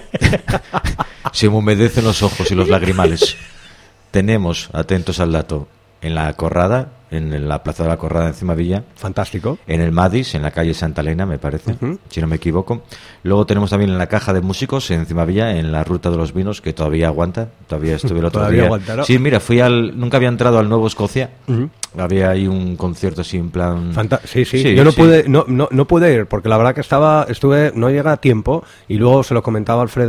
Se me humedecen los ojos y los lagrimales. Tenemos, atentos al dato, en la Corrada, en la Plaza de la Corrada en Cimavilla. Fantástico. En el Madis, en la calle Santa Elena, me parece, uh-huh. si no me equivoco. Luego tenemos también en la Caja de Músicos, en Cimavilla, en la Ruta de los Vinos, que todavía aguanta. Todavía estuve el otro todavía día. Aguanta, ¿no? Sí, mira, fui al... Nunca había entrado al Nuevo Escocia. Uh-huh. Había ahí un concierto así en plan... Fanta- sí, sí, sí, yo no sí. pude no, no, no pude ir, porque la verdad que estaba estuve no llega a tiempo, y luego se lo comentaba a Alfredo,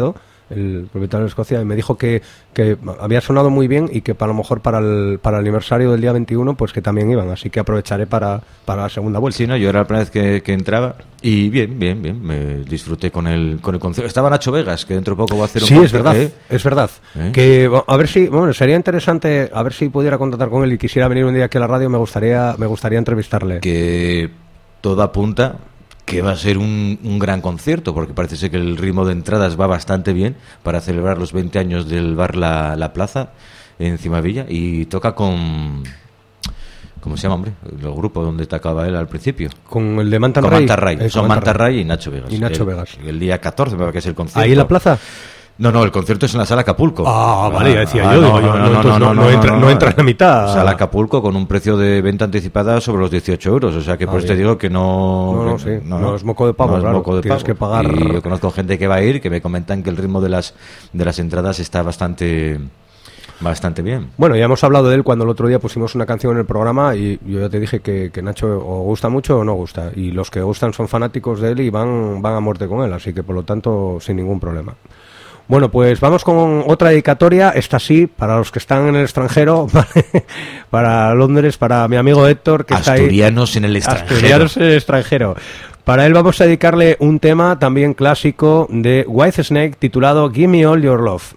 el propietario de Escocia, y me dijo que, que había sonado muy bien y que para lo mejor para el, para el aniversario del día veintiuno, pues que también iban, así que aprovecharé para, para la segunda vuelta. Sí, no, yo era la primera vez que, que entraba y bien, bien, bien, me disfruté con el, con el concierto. Estaba Nacho Vegas, que dentro de poco va a hacer un Sí, es concierto, verdad, ¿eh? es verdad. ¿Eh? Que a ver si, bueno, sería interesante, a ver si pudiera contactar con él y quisiera venir un día aquí a la radio, me gustaría, me gustaría entrevistarle. Que todo apunta que va a ser un, un gran concierto, porque parece ser que el ritmo de entradas va bastante bien para celebrar los veinte años del bar La, la Plaza en Cimavilla, y toca con... ¿Cómo se llama, hombre? El grupo donde tocaba él al principio. Con el de Manta Con Ray. Manta Ray. Eh, Son con Manta Manta Ray y Nacho Vegas. Y Nacho el, Vegas. El día catorce me parece que es el concierto. ¿Ahí en la plaza? No, no, el concierto es en la Sala Acapulco. Ah, vale, ya decía Ah, yo, no, digo, no, yo, no, no, entonces no, no, no, no entra, no, no entra en la mitad. Sala Acapulco con un precio de venta anticipada sobre los dieciocho euros, o sea que Ah, por eso te bien. digo que no... No, no, que- sí, no es moco de pavo, no es claro, moco de tienes pavo. que pagar- Y yo conozco gente que va a ir, que me comentan que el ritmo de las de las entradas está bastante bastante bien. Bueno, ya hemos hablado de él cuando el otro día pusimos una canción en el programa y yo ya te dije que, que Nacho o gusta mucho o no gusta, y los que gustan son fanáticos de él y van, van a muerte con él, así que por lo tanto sin ningún problema. Bueno, pues vamos con otra dedicatoria, esta sí, para los que están en el extranjero, ¿vale? Para Londres, para mi amigo Héctor, que está ahí. Asturianos en el extranjero. Asturianos en el extranjero. Para él vamos a dedicarle un tema también clásico de Whitesnake titulado Give Me All Your Love.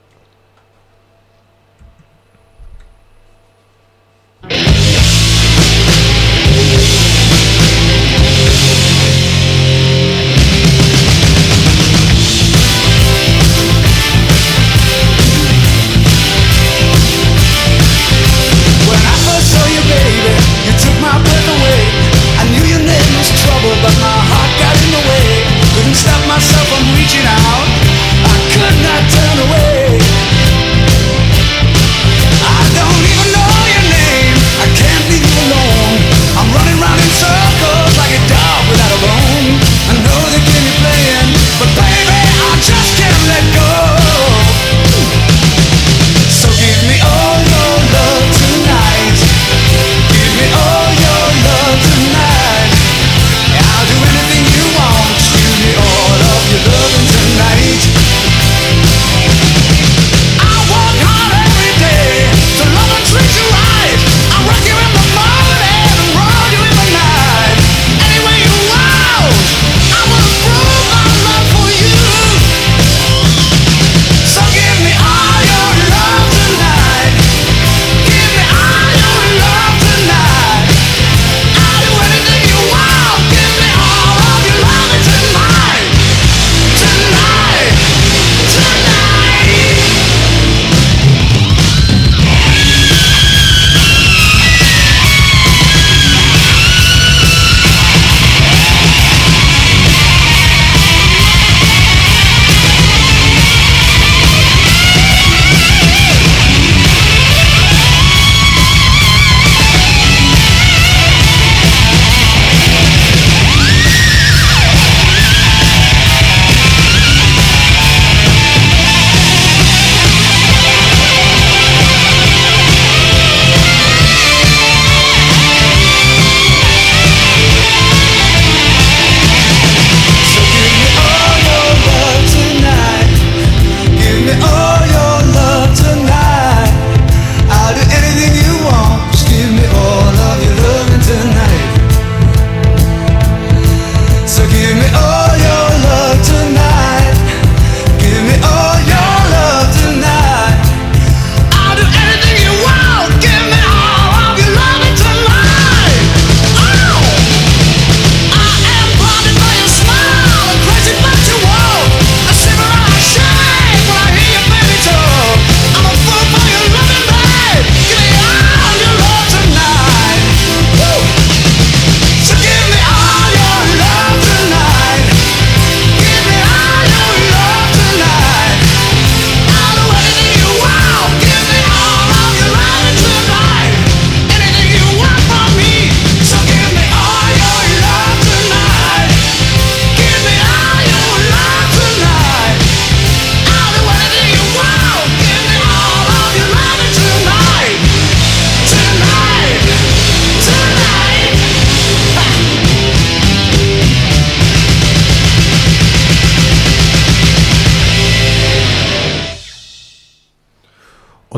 When I first saw you, baby, you took my breath away. I knew your name was trouble, but my heart got in the way. Couldn't stop myself from reaching out. I could not turn away.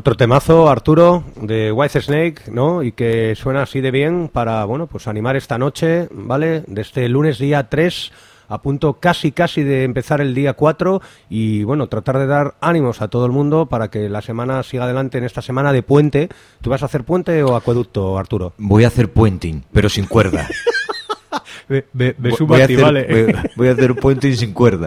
Otro temazo, Arturo, de Whitesnake, ¿no? Y que suena así de bien para, bueno, pues animar esta noche, ¿vale? De este lunes día tres, a punto casi, casi de empezar el día cuatro y, bueno, tratar de dar ánimos a todo el mundo para que la semana siga adelante en esta semana de puente. ¿Tú vas a hacer puente o acueducto, Arturo? Voy a hacer puenting, pero sin cuerda. me, me, me sumo voy, a a ti, hacer, ¿vale? voy, voy a hacer puenting sin cuerda.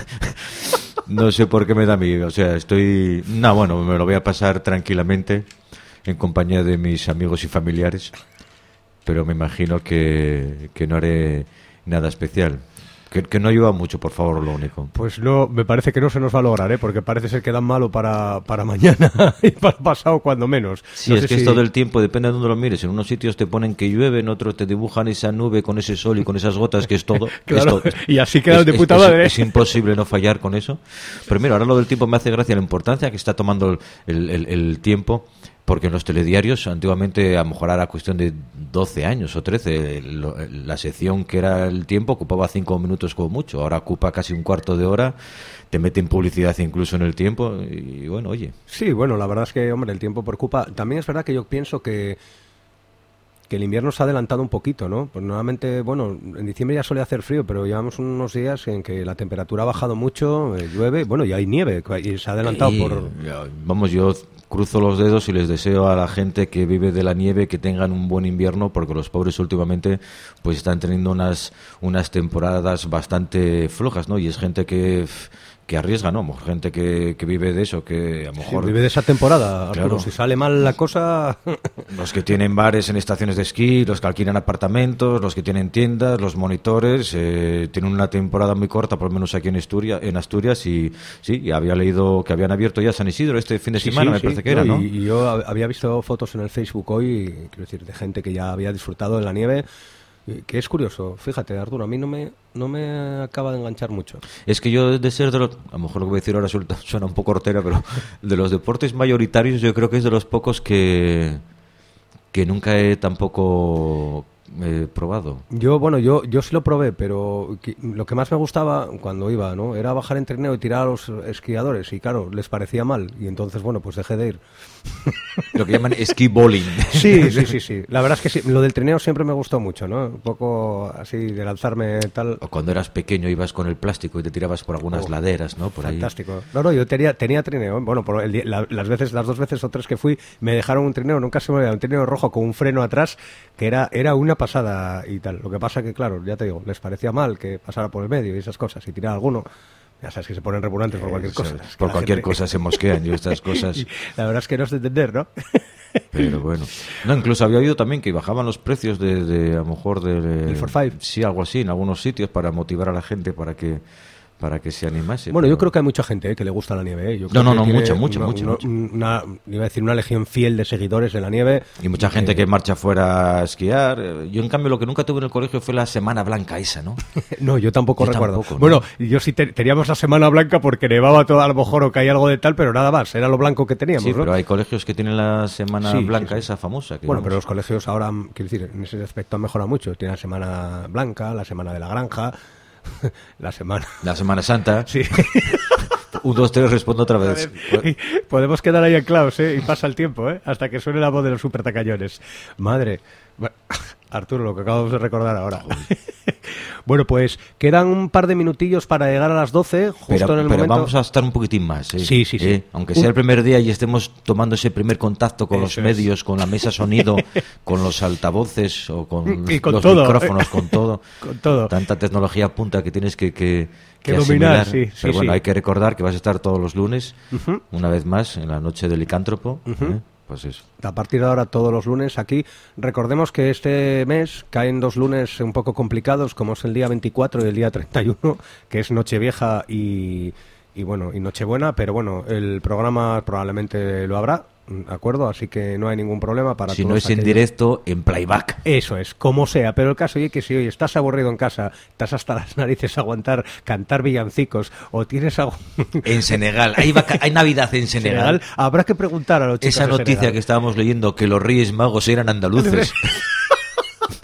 No sé por qué me da a mí, o sea, estoy... No, bueno, me lo voy a pasar tranquilamente en compañía de mis amigos y familiares, pero me imagino que, que no haré nada especial. Que, que no llueva mucho, por favor, lo único. Pues no, me parece que no se nos va a lograr, ¿eh? Porque parece ser que dan malo para, para mañana y para pasado cuando menos. Sí, no es sé que si... esto del tiempo depende de dónde lo mires. En unos sitios te ponen que llueve, en otros te dibujan esa nube con ese sol y con esas gotas, que es todo. Claro, Esto, y así quedan es, de puta es, madre. Es, es imposible no fallar con eso. Pero mira, ahora lo del tiempo me hace gracia la importancia que está tomando el, el, el tiempo. Porque en los telediarios antiguamente a lo mejor era cuestión de doce años o trece, lo, la sección que era el tiempo ocupaba cinco minutos como mucho, ahora ocupa casi un cuarto de hora, te meten publicidad incluso en el tiempo y bueno, oye. Sí, bueno, la verdad es que, hombre, el tiempo preocupa. También es verdad que yo pienso que que el invierno se ha adelantado un poquito, ¿no? Pues normalmente, bueno, en diciembre ya suele hacer frío, pero llevamos unos días en que la temperatura ha bajado mucho, eh, llueve, bueno, y hay nieve, y se ha adelantado y, por... Vamos, yo cruzo los dedos y les deseo a la gente que vive de la nieve que tengan un buen invierno, porque los pobres últimamente pues están teniendo unas unas temporadas bastante flojas, ¿no? Y es gente que... que arriesga, ¿no? Gente que, que vive de eso, que a lo mejor... Sí, vive de esa temporada, Arturo. Claro. Si sale mal la cosa... Los que tienen bares en estaciones de esquí, los que alquilan apartamentos, los que tienen tiendas, los monitores, eh, tienen una temporada muy corta, por lo menos aquí en Asturias, en Asturias y sí, y había leído que habían abierto ya San Isidro este fin de Sí, semana, sí, me sí, parece que era, ¿no? Y, y yo había visto fotos en el Facebook hoy, quiero decir, de gente que ya había disfrutado de la nieve, que es curioso. Fíjate, Arturo, a mí no me no me acaba de enganchar mucho. Es que yo de ser de los, a lo mejor lo que voy a decir ahora suena, suena un poco hortera, pero de los deportes mayoritarios yo creo que es de los pocos que que nunca he tampoco eh, probado. Yo, bueno, yo yo sí lo probé, pero que, lo que más me gustaba cuando iba, ¿no? Era bajar en trineo y tirar a los esquiadores, y claro, les parecía mal, y entonces, bueno, pues dejé de ir. Lo que llaman esquí bowling. Sí, sí, sí, sí. La verdad es que sí, lo del trineo siempre me gustó mucho, ¿no? Un poco así de lanzarme tal. O cuando eras pequeño ibas con el plástico y te tirabas por algunas Oh, laderas, ¿no? Por fantástico. Ahí. No, no, yo tenía, tenía trineo. ¿eh? Bueno, por el, la, las veces, las dos veces o tres que fui, me dejaron un trineo, nunca se me olvidó, un trineo rojo con un freno atrás, que era, era una pasada y tal. Lo que pasa que, claro, ya te digo, les parecía mal que pasara por el medio y esas cosas, y tirar alguno. Ya sabes que se ponen repugnantes por cualquier cosa. Es por cualquier gente... cosa se mosquean y estas cosas. La verdad es que no es de entender, ¿no? Pero bueno. No, incluso había oído también que bajaban los precios de, de a lo mejor de... ¿El for five? Sí, algo así, en algunos sitios para motivar a la gente para que para que se animase. Bueno, pero... yo creo que hay mucha gente ¿eh? que le gusta la nieve. ¿eh? Yo no, creo no, que no, tiene mucha, mucha, una, mucha, una, mucha. Una, iba a decir, una legión fiel de seguidores de la nieve. Y mucha gente eh... que marcha fuera a esquiar. Yo, en cambio, lo que nunca tuve en el colegio fue la Semana Blanca esa, ¿no? No, yo tampoco yo recuerdo. Tampoco, ¿no? Bueno, yo sí te, teníamos la Semana Blanca porque nevaba todo a lo mejor o caía algo de tal, pero nada más, era lo blanco que teníamos, Sí, ¿no? pero hay colegios que tienen la Semana sí, Blanca sí, sí. esa famosa. Que bueno, vamos... pero los colegios ahora, quiero decir, en ese aspecto han mejorado mucho. Tienen la Semana Blanca, la Semana de la Granja, la Semana... La Semana Santa. Sí. Un, dos, tres, respondo otra vez. Podemos quedar ahí anclados, ¿eh? Y pasa el tiempo, ¿eh? Hasta que suene la voz de los supertacañones. Madre. Arturo, lo que acabamos de recordar ahora. Bueno, pues quedan un par de minutillos para llegar a las doce, justo pero, en el pero momento... vamos a estar un poquitín más. ¿eh? Sí, sí, sí. ¿Eh? Aunque sea un... el primer día y estemos tomando ese primer contacto con Eso los es. medios, con la mesa sonido, con los altavoces o con, y con los todo. micrófonos, con todo. Con todo. Tanta tecnología punta que tienes que, que, que, que dominar, asimilar. sí. Pero sí, bueno, sí. hay que recordar que vas a estar todos los lunes, Uh-huh. una vez más, en la noche del licántropo. Uh-huh. ¿eh? Pues eso. A partir de ahora todos los lunes aquí. Recordemos que este mes caen dos lunes un poco complicados, como es el día veinticuatro y el día treinta y uno, que es Nochevieja y, y bueno, y Nochebuena, pero bueno, el programa probablemente lo habrá, ¿de acuerdo? Así que no hay ningún problema para Si todos no es en aquellos... directo, en playback. Eso es, como sea, pero el caso es que si hoy estás aburrido en casa, estás hasta las narices a aguantar cantar villancicos o tienes algo... En Senegal, hay, vaca... hay Navidad en Senegal. Senegal, habrá que preguntar a los chicos Esa de noticia Senegal. que estábamos leyendo, que los Reyes Magos eran andaluces.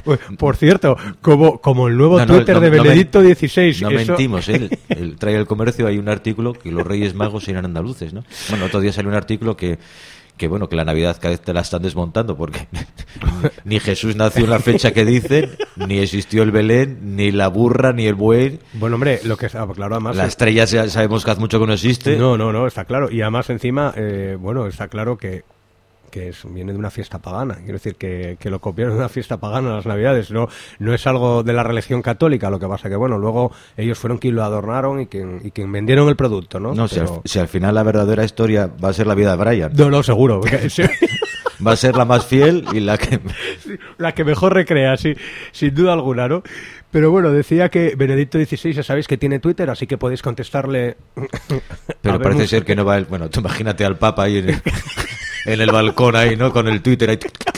Por cierto, como, como el nuevo No, no, Twitter no, de no Benedicto men- dieciséis. No eso- mentimos, ¿eh? El, el Trae el Comercio hay un artículo que los Reyes Magos eran andaluces, ¿no? Bueno, otro día salió un artículo que, que bueno, que la Navidad cada vez te la están desmontando porque ni Jesús nació en la fecha que dicen, ni existió el Belén, ni la burra, ni el buey. Bueno, hombre, lo que está claro, además. La estrella ya sabemos que hace mucho que no existe. No, no, no, está claro. Y además, encima, eh, bueno, está claro que, que es, viene de una fiesta pagana. Quiero decir, que, que lo copiaron de una fiesta pagana las Navidades. No, no es algo de la religión católica. Lo que pasa que, bueno, luego ellos fueron quien lo adornaron y quien, y quien vendieron el producto, ¿no? No, si, Pero- al, si al final la verdadera historia va a ser la vida de Brian. No, no, seguro. porque- sí, Va a ser la más fiel y la que... la que mejor recrea, sí, sin duda alguna, ¿no? Pero bueno, decía que Benedicto dieciséis, ya sabéis que tiene Twitter, así que podéis contestarle. Pero A ver, parece mu- ser que no va el... Bueno, tú imagínate al Papa ahí en el, en el balcón ahí, ¿no? Con el Twitter ahí...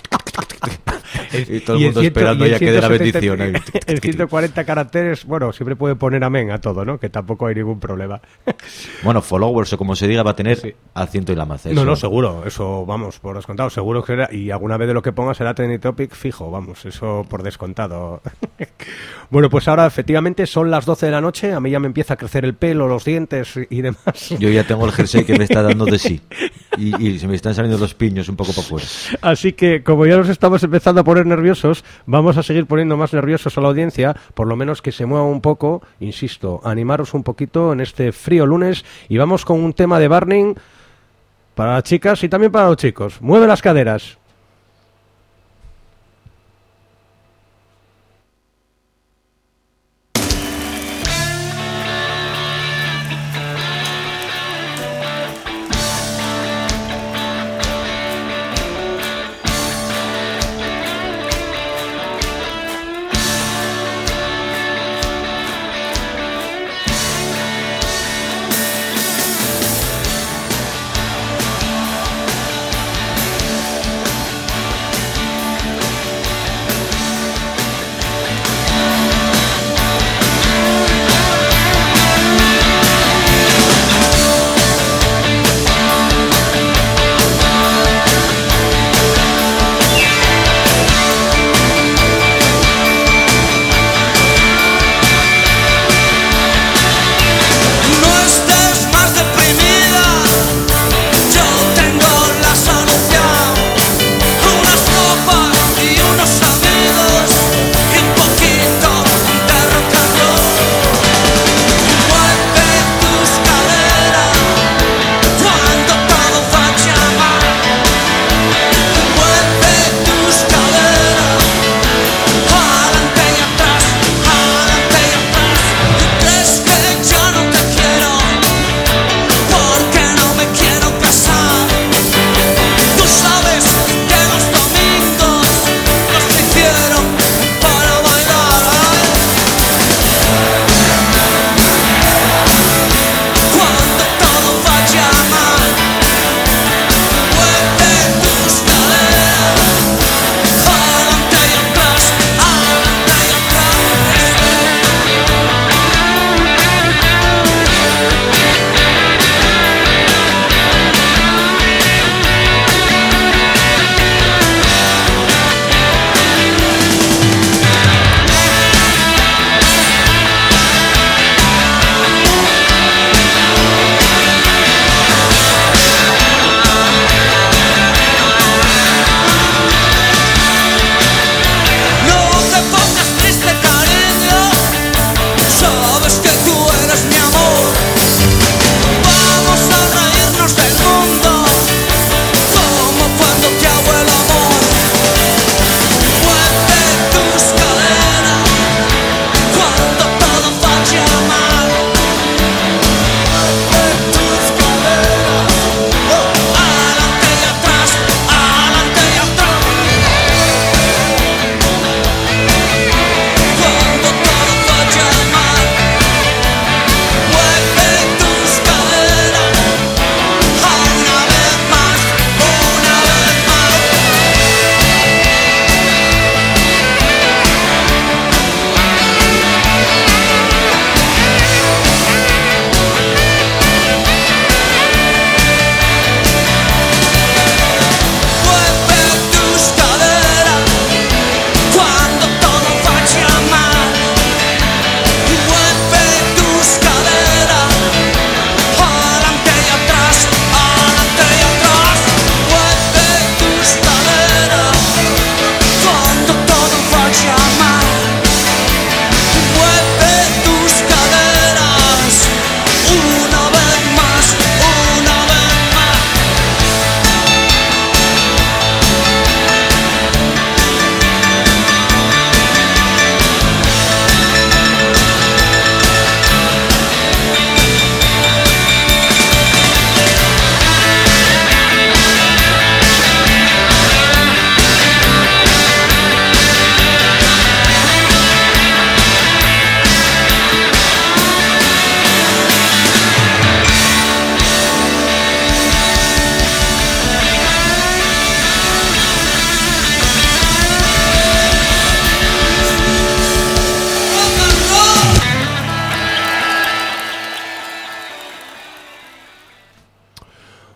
Y todo el en mundo ciento- esperando y en ya que dé la ciento setenta bendición. ahí. En ciento cuarenta caracteres, bueno, siempre puede poner amén a todo, ¿no? Que tampoco hay ningún problema. Bueno, followers o como se diga va a tener Sí. a ciento y la maza. No, eso. no, seguro, eso vamos, por descontado, seguro que será, y alguna vez de lo que ponga será trending topic fijo, vamos, eso por descontado. Bueno, pues ahora efectivamente son las doce de la noche, a mí ya me empieza a crecer el pelo, los dientes y demás. Yo ya tengo el jersey que me está dando de sí. Y, y se me están saliendo los piños un poco para afuera. Así que, como ya nos estamos empezando a poner nerviosos, vamos a seguir poniendo más nerviosos a la audiencia, por lo menos que se mueva un poco, insisto, animaros un poquito en este frío lunes, y vamos con un tema de Burning para las chicas y también para los chicos. Mueve las caderas. Thank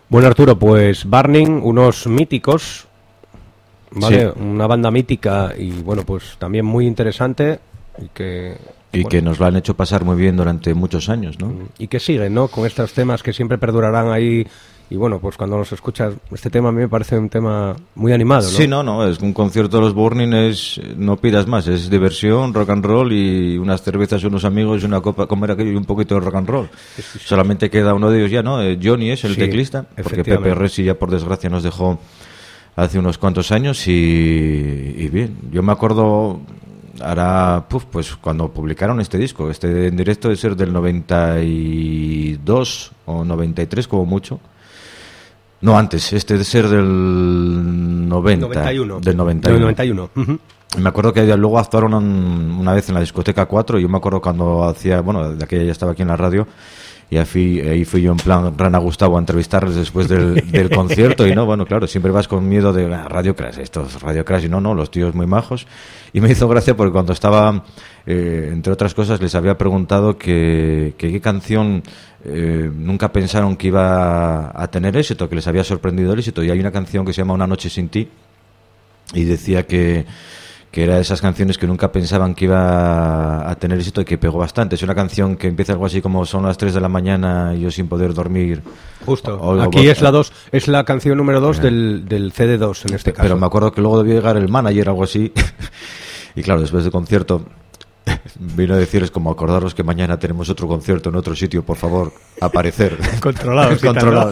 Bueno, Arturo, pues Burning, unos míticos, ¿vale? Sí. Una banda mítica y, bueno, pues también muy interesante y que... Y bueno, que nos lo han hecho pasar muy bien durante muchos años, ¿no? y que siguen, ¿no? Con estos temas que siempre perdurarán ahí. Y bueno, pues cuando los escuchas, este tema a mí me parece un tema muy animado, ¿no? Sí, no, no, es un concierto de los Burning, es, no pidas más, es diversión, rock and roll y unas cervezas, unos amigos y una copa, comer aquello y un poquito de rock and roll. Sí, sí, sí. Solamente queda uno de ellos ya, ¿no? Eh, Johnny es el Sí, teclista, porque efectivamente. Pepe Resi ya por desgracia nos dejó hace unos cuantos años y, y bien, yo me acuerdo... Hará, puf, pues cuando publicaron este disco, este en directo de ser del noventa y dos o noventa y tres como mucho. No, antes, este de ser del noventa. noventa y uno. Del noventa y uno. Del noventa y uno. Ujú. Me acuerdo que luego actuaron un- una vez en la discoteca cuatro. Yo me acuerdo cuando hacía, bueno, de aquella ya estaba aquí en la radio. Y ahí fui, ahí fui yo en plan Rana Gustavo a entrevistarles después del, del concierto. Y no, bueno, claro, siempre vas con miedo de ah, Radio Crash, esto es Radio Crash. Y no, no, los tíos muy majos. Y me hizo gracia porque cuando estaba, eh, entre otras cosas, les había preguntado que, que qué canción eh, nunca pensaron que iba a tener éxito, que les había sorprendido el éxito. Y hay una canción que se llama Una noche sin ti. Y decía que, que era de esas canciones que nunca pensaban que iba a tener éxito y que pegó bastante. Es una canción que empieza algo así como son las tres de la mañana y yo sin poder dormir. Justo. O- o- Aquí es la dos, es la canción número dos del, del C D dos en este caso. Pero me acuerdo que luego debió llegar el manager o algo así. Y claro, después del concierto vino a decirles como acordaros que mañana tenemos otro concierto en otro sitio, por favor, aparecer. Controlados y tal, Controlados.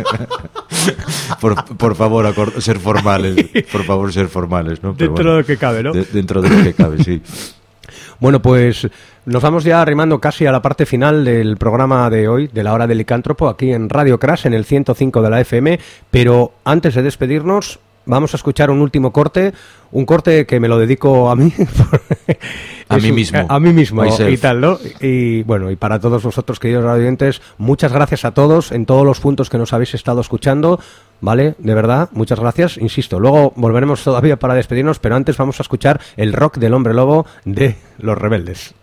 por, por favor, acor- ser formales. Por favor, ser formales, ¿no? Pero Dentro bueno, de lo que cabe, ¿no? de- dentro de lo que cabe, sí. Bueno, pues nos vamos ya arrimando casi a la parte final del programa de hoy, de la hora del licántropo, aquí en Radio Crash, en el ciento cinco de la F M. Pero antes de despedirnos, vamos a escuchar un último corte, un corte que me lo dedico a mí. A Es mí un- mismo. A mí mismo Myself. y tal, ¿no? Y bueno, y para todos vosotros, queridos radioyentes, muchas gracias a todos en todos los puntos que nos habéis estado escuchando, ¿vale? De verdad, muchas gracias. Insisto, luego volveremos todavía para despedirnos, pero antes vamos a escuchar el rock del Hombre Lobo de Los Rebeldes.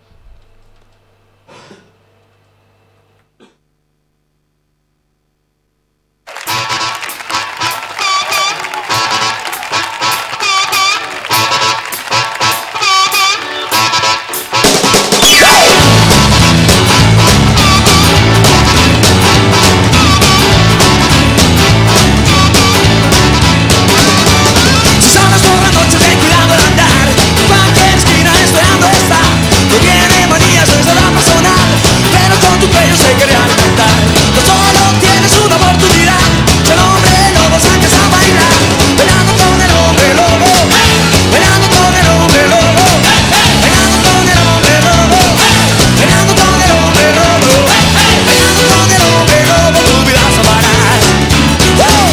Solas por la noche, ten cuidado al andar. Cualquier esquina esperando está. No tiene manías desde la personal, pero con tu cuello se quiere alimentar. No solo tienes una oportunidad. Si el hombre lobo saques a bailar, bailando con el hombre lobo, bailando con el hombre lobo, bailando con el hombre lobo, bailando con el hombre lobo, bailando con el hombre lobo, tu vida salvarás. ¡Wow!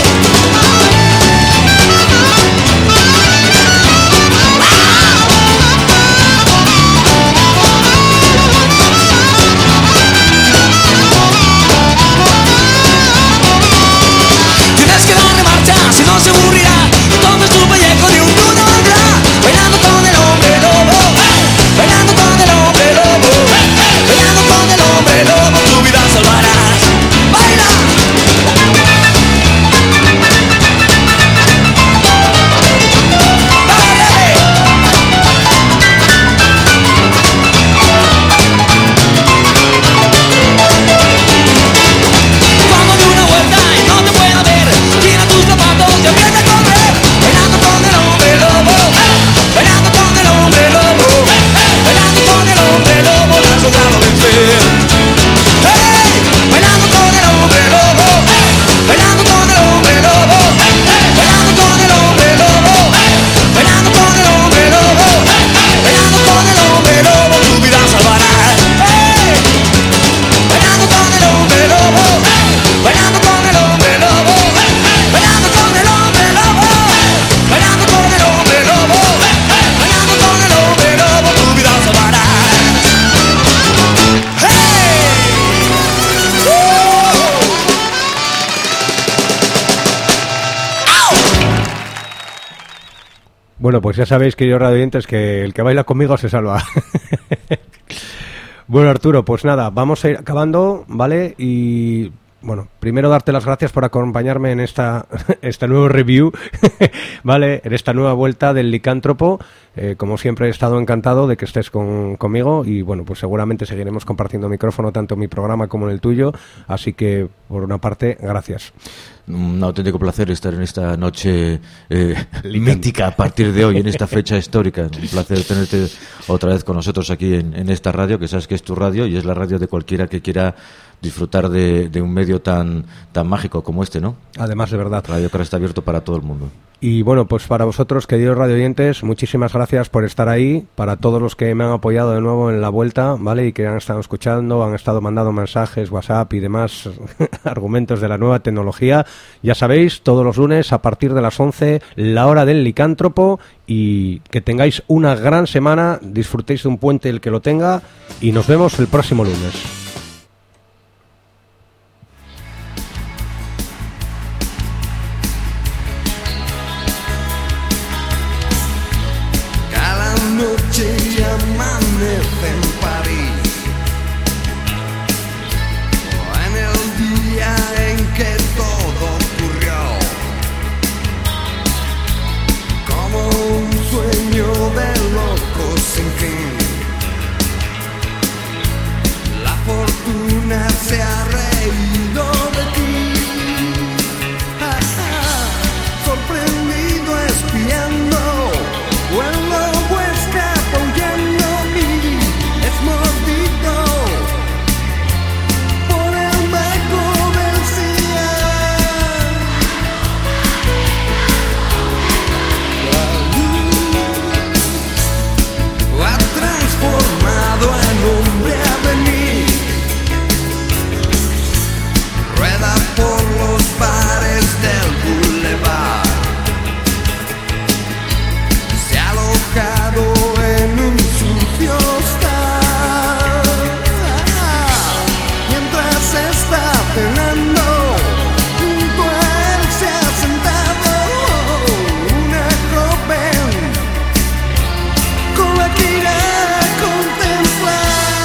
Tienes que darle marcha, si no se aburrirá. No tomes tu pellejo, ni un duro valdrá. Bailando con el hombre lobo, bailando con el hombre lobo, bailando con el hombre lobo, tu vida salvarás. ¡Baila! Vamos de una vuelta y no te puedo ver. Tira tus zapatos y empieza a correr. Bailando con el hombre lobo, bailando con el hombre lobo, bailando con el hombre lobo, no has logrado vencer. ¡Hey! Bailando con el hombre lobo, bailando con el hombre lobo, bailando con el hombre lobo, bailando con el hombre lobo, bailando con el hombre lobo, tu vida salvarás. ¡Hey! Bailando con el hombre lobo, bailando con el hombre lobo, bailando con el hombre lobo, bailando con el hombre lobo, bailando con el hombre lobo, tu vida salvarás. ¡Hey! ¡Uh! Bueno, pues ya sabéis, queridos radioyentes, que el que baila conmigo se salva. Bueno, Arturo, pues nada, vamos a ir acabando, ¿vale? Y bueno, primero darte las gracias por acompañarme en esta este nuevo review, ¿vale? En esta nueva vuelta del Licántropo. Eh, como siempre he estado encantado de que estés con, conmigo y bueno, pues seguramente seguiremos compartiendo micrófono tanto en mi programa como en el tuyo, así que por una parte, gracias. Un auténtico placer estar en esta noche eh, mítica a partir de hoy, en esta fecha histórica. Un placer tenerte otra vez con nosotros aquí en, en esta radio, que sabes que es tu radio y es la radio de cualquiera que quiera disfrutar de, de un medio tan tan mágico como este, ¿no? Además, de verdad. Radio que ahora está abierto para todo el mundo. Y bueno, pues para vosotros, queridos radioyentes, muchísimas gracias por estar ahí. Para todos los que me han apoyado de nuevo en la vuelta, ¿vale? Y que han estado escuchando, han estado mandando mensajes, WhatsApp y demás argumentos de la nueva tecnología. Ya sabéis, todos los lunes a partir de las once, la hora del Licántropo. Y que tengáis una gran semana, disfrutéis de un puente el que lo tenga y nos vemos el próximo lunes. Noche amanece en París, en el día en que todo ocurrió, como un sueño de locos sin fin. La fortuna se ha reído de ti, ah, ah, sorprendido espiando el lobo escapa huyendo a mí, es mordido por el mago del cielo. La luz ha transformado en hombre a venir, rueda por los bares del boulevard. En un sucio estar, mientras está cenando, junto a él se ha sentado una joven con la que irá a contemplar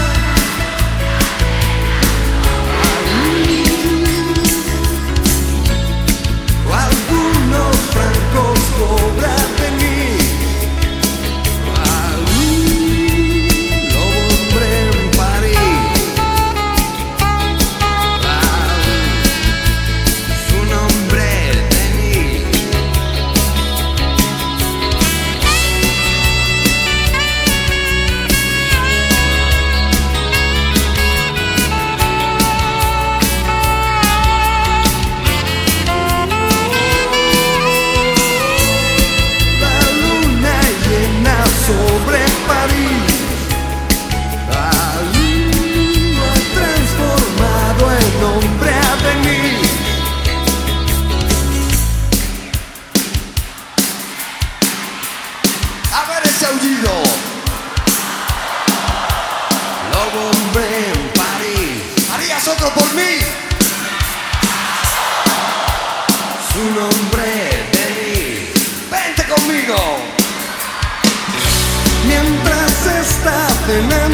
algunos francos cobran de mí. Sobre París, la luz lo ha transformado en hombre a venir. A ver ese aullido. Lobo hombre en París. ¿Harías otro por mí? Su nombre Denis. Vente conmigo. Mientras está cenando.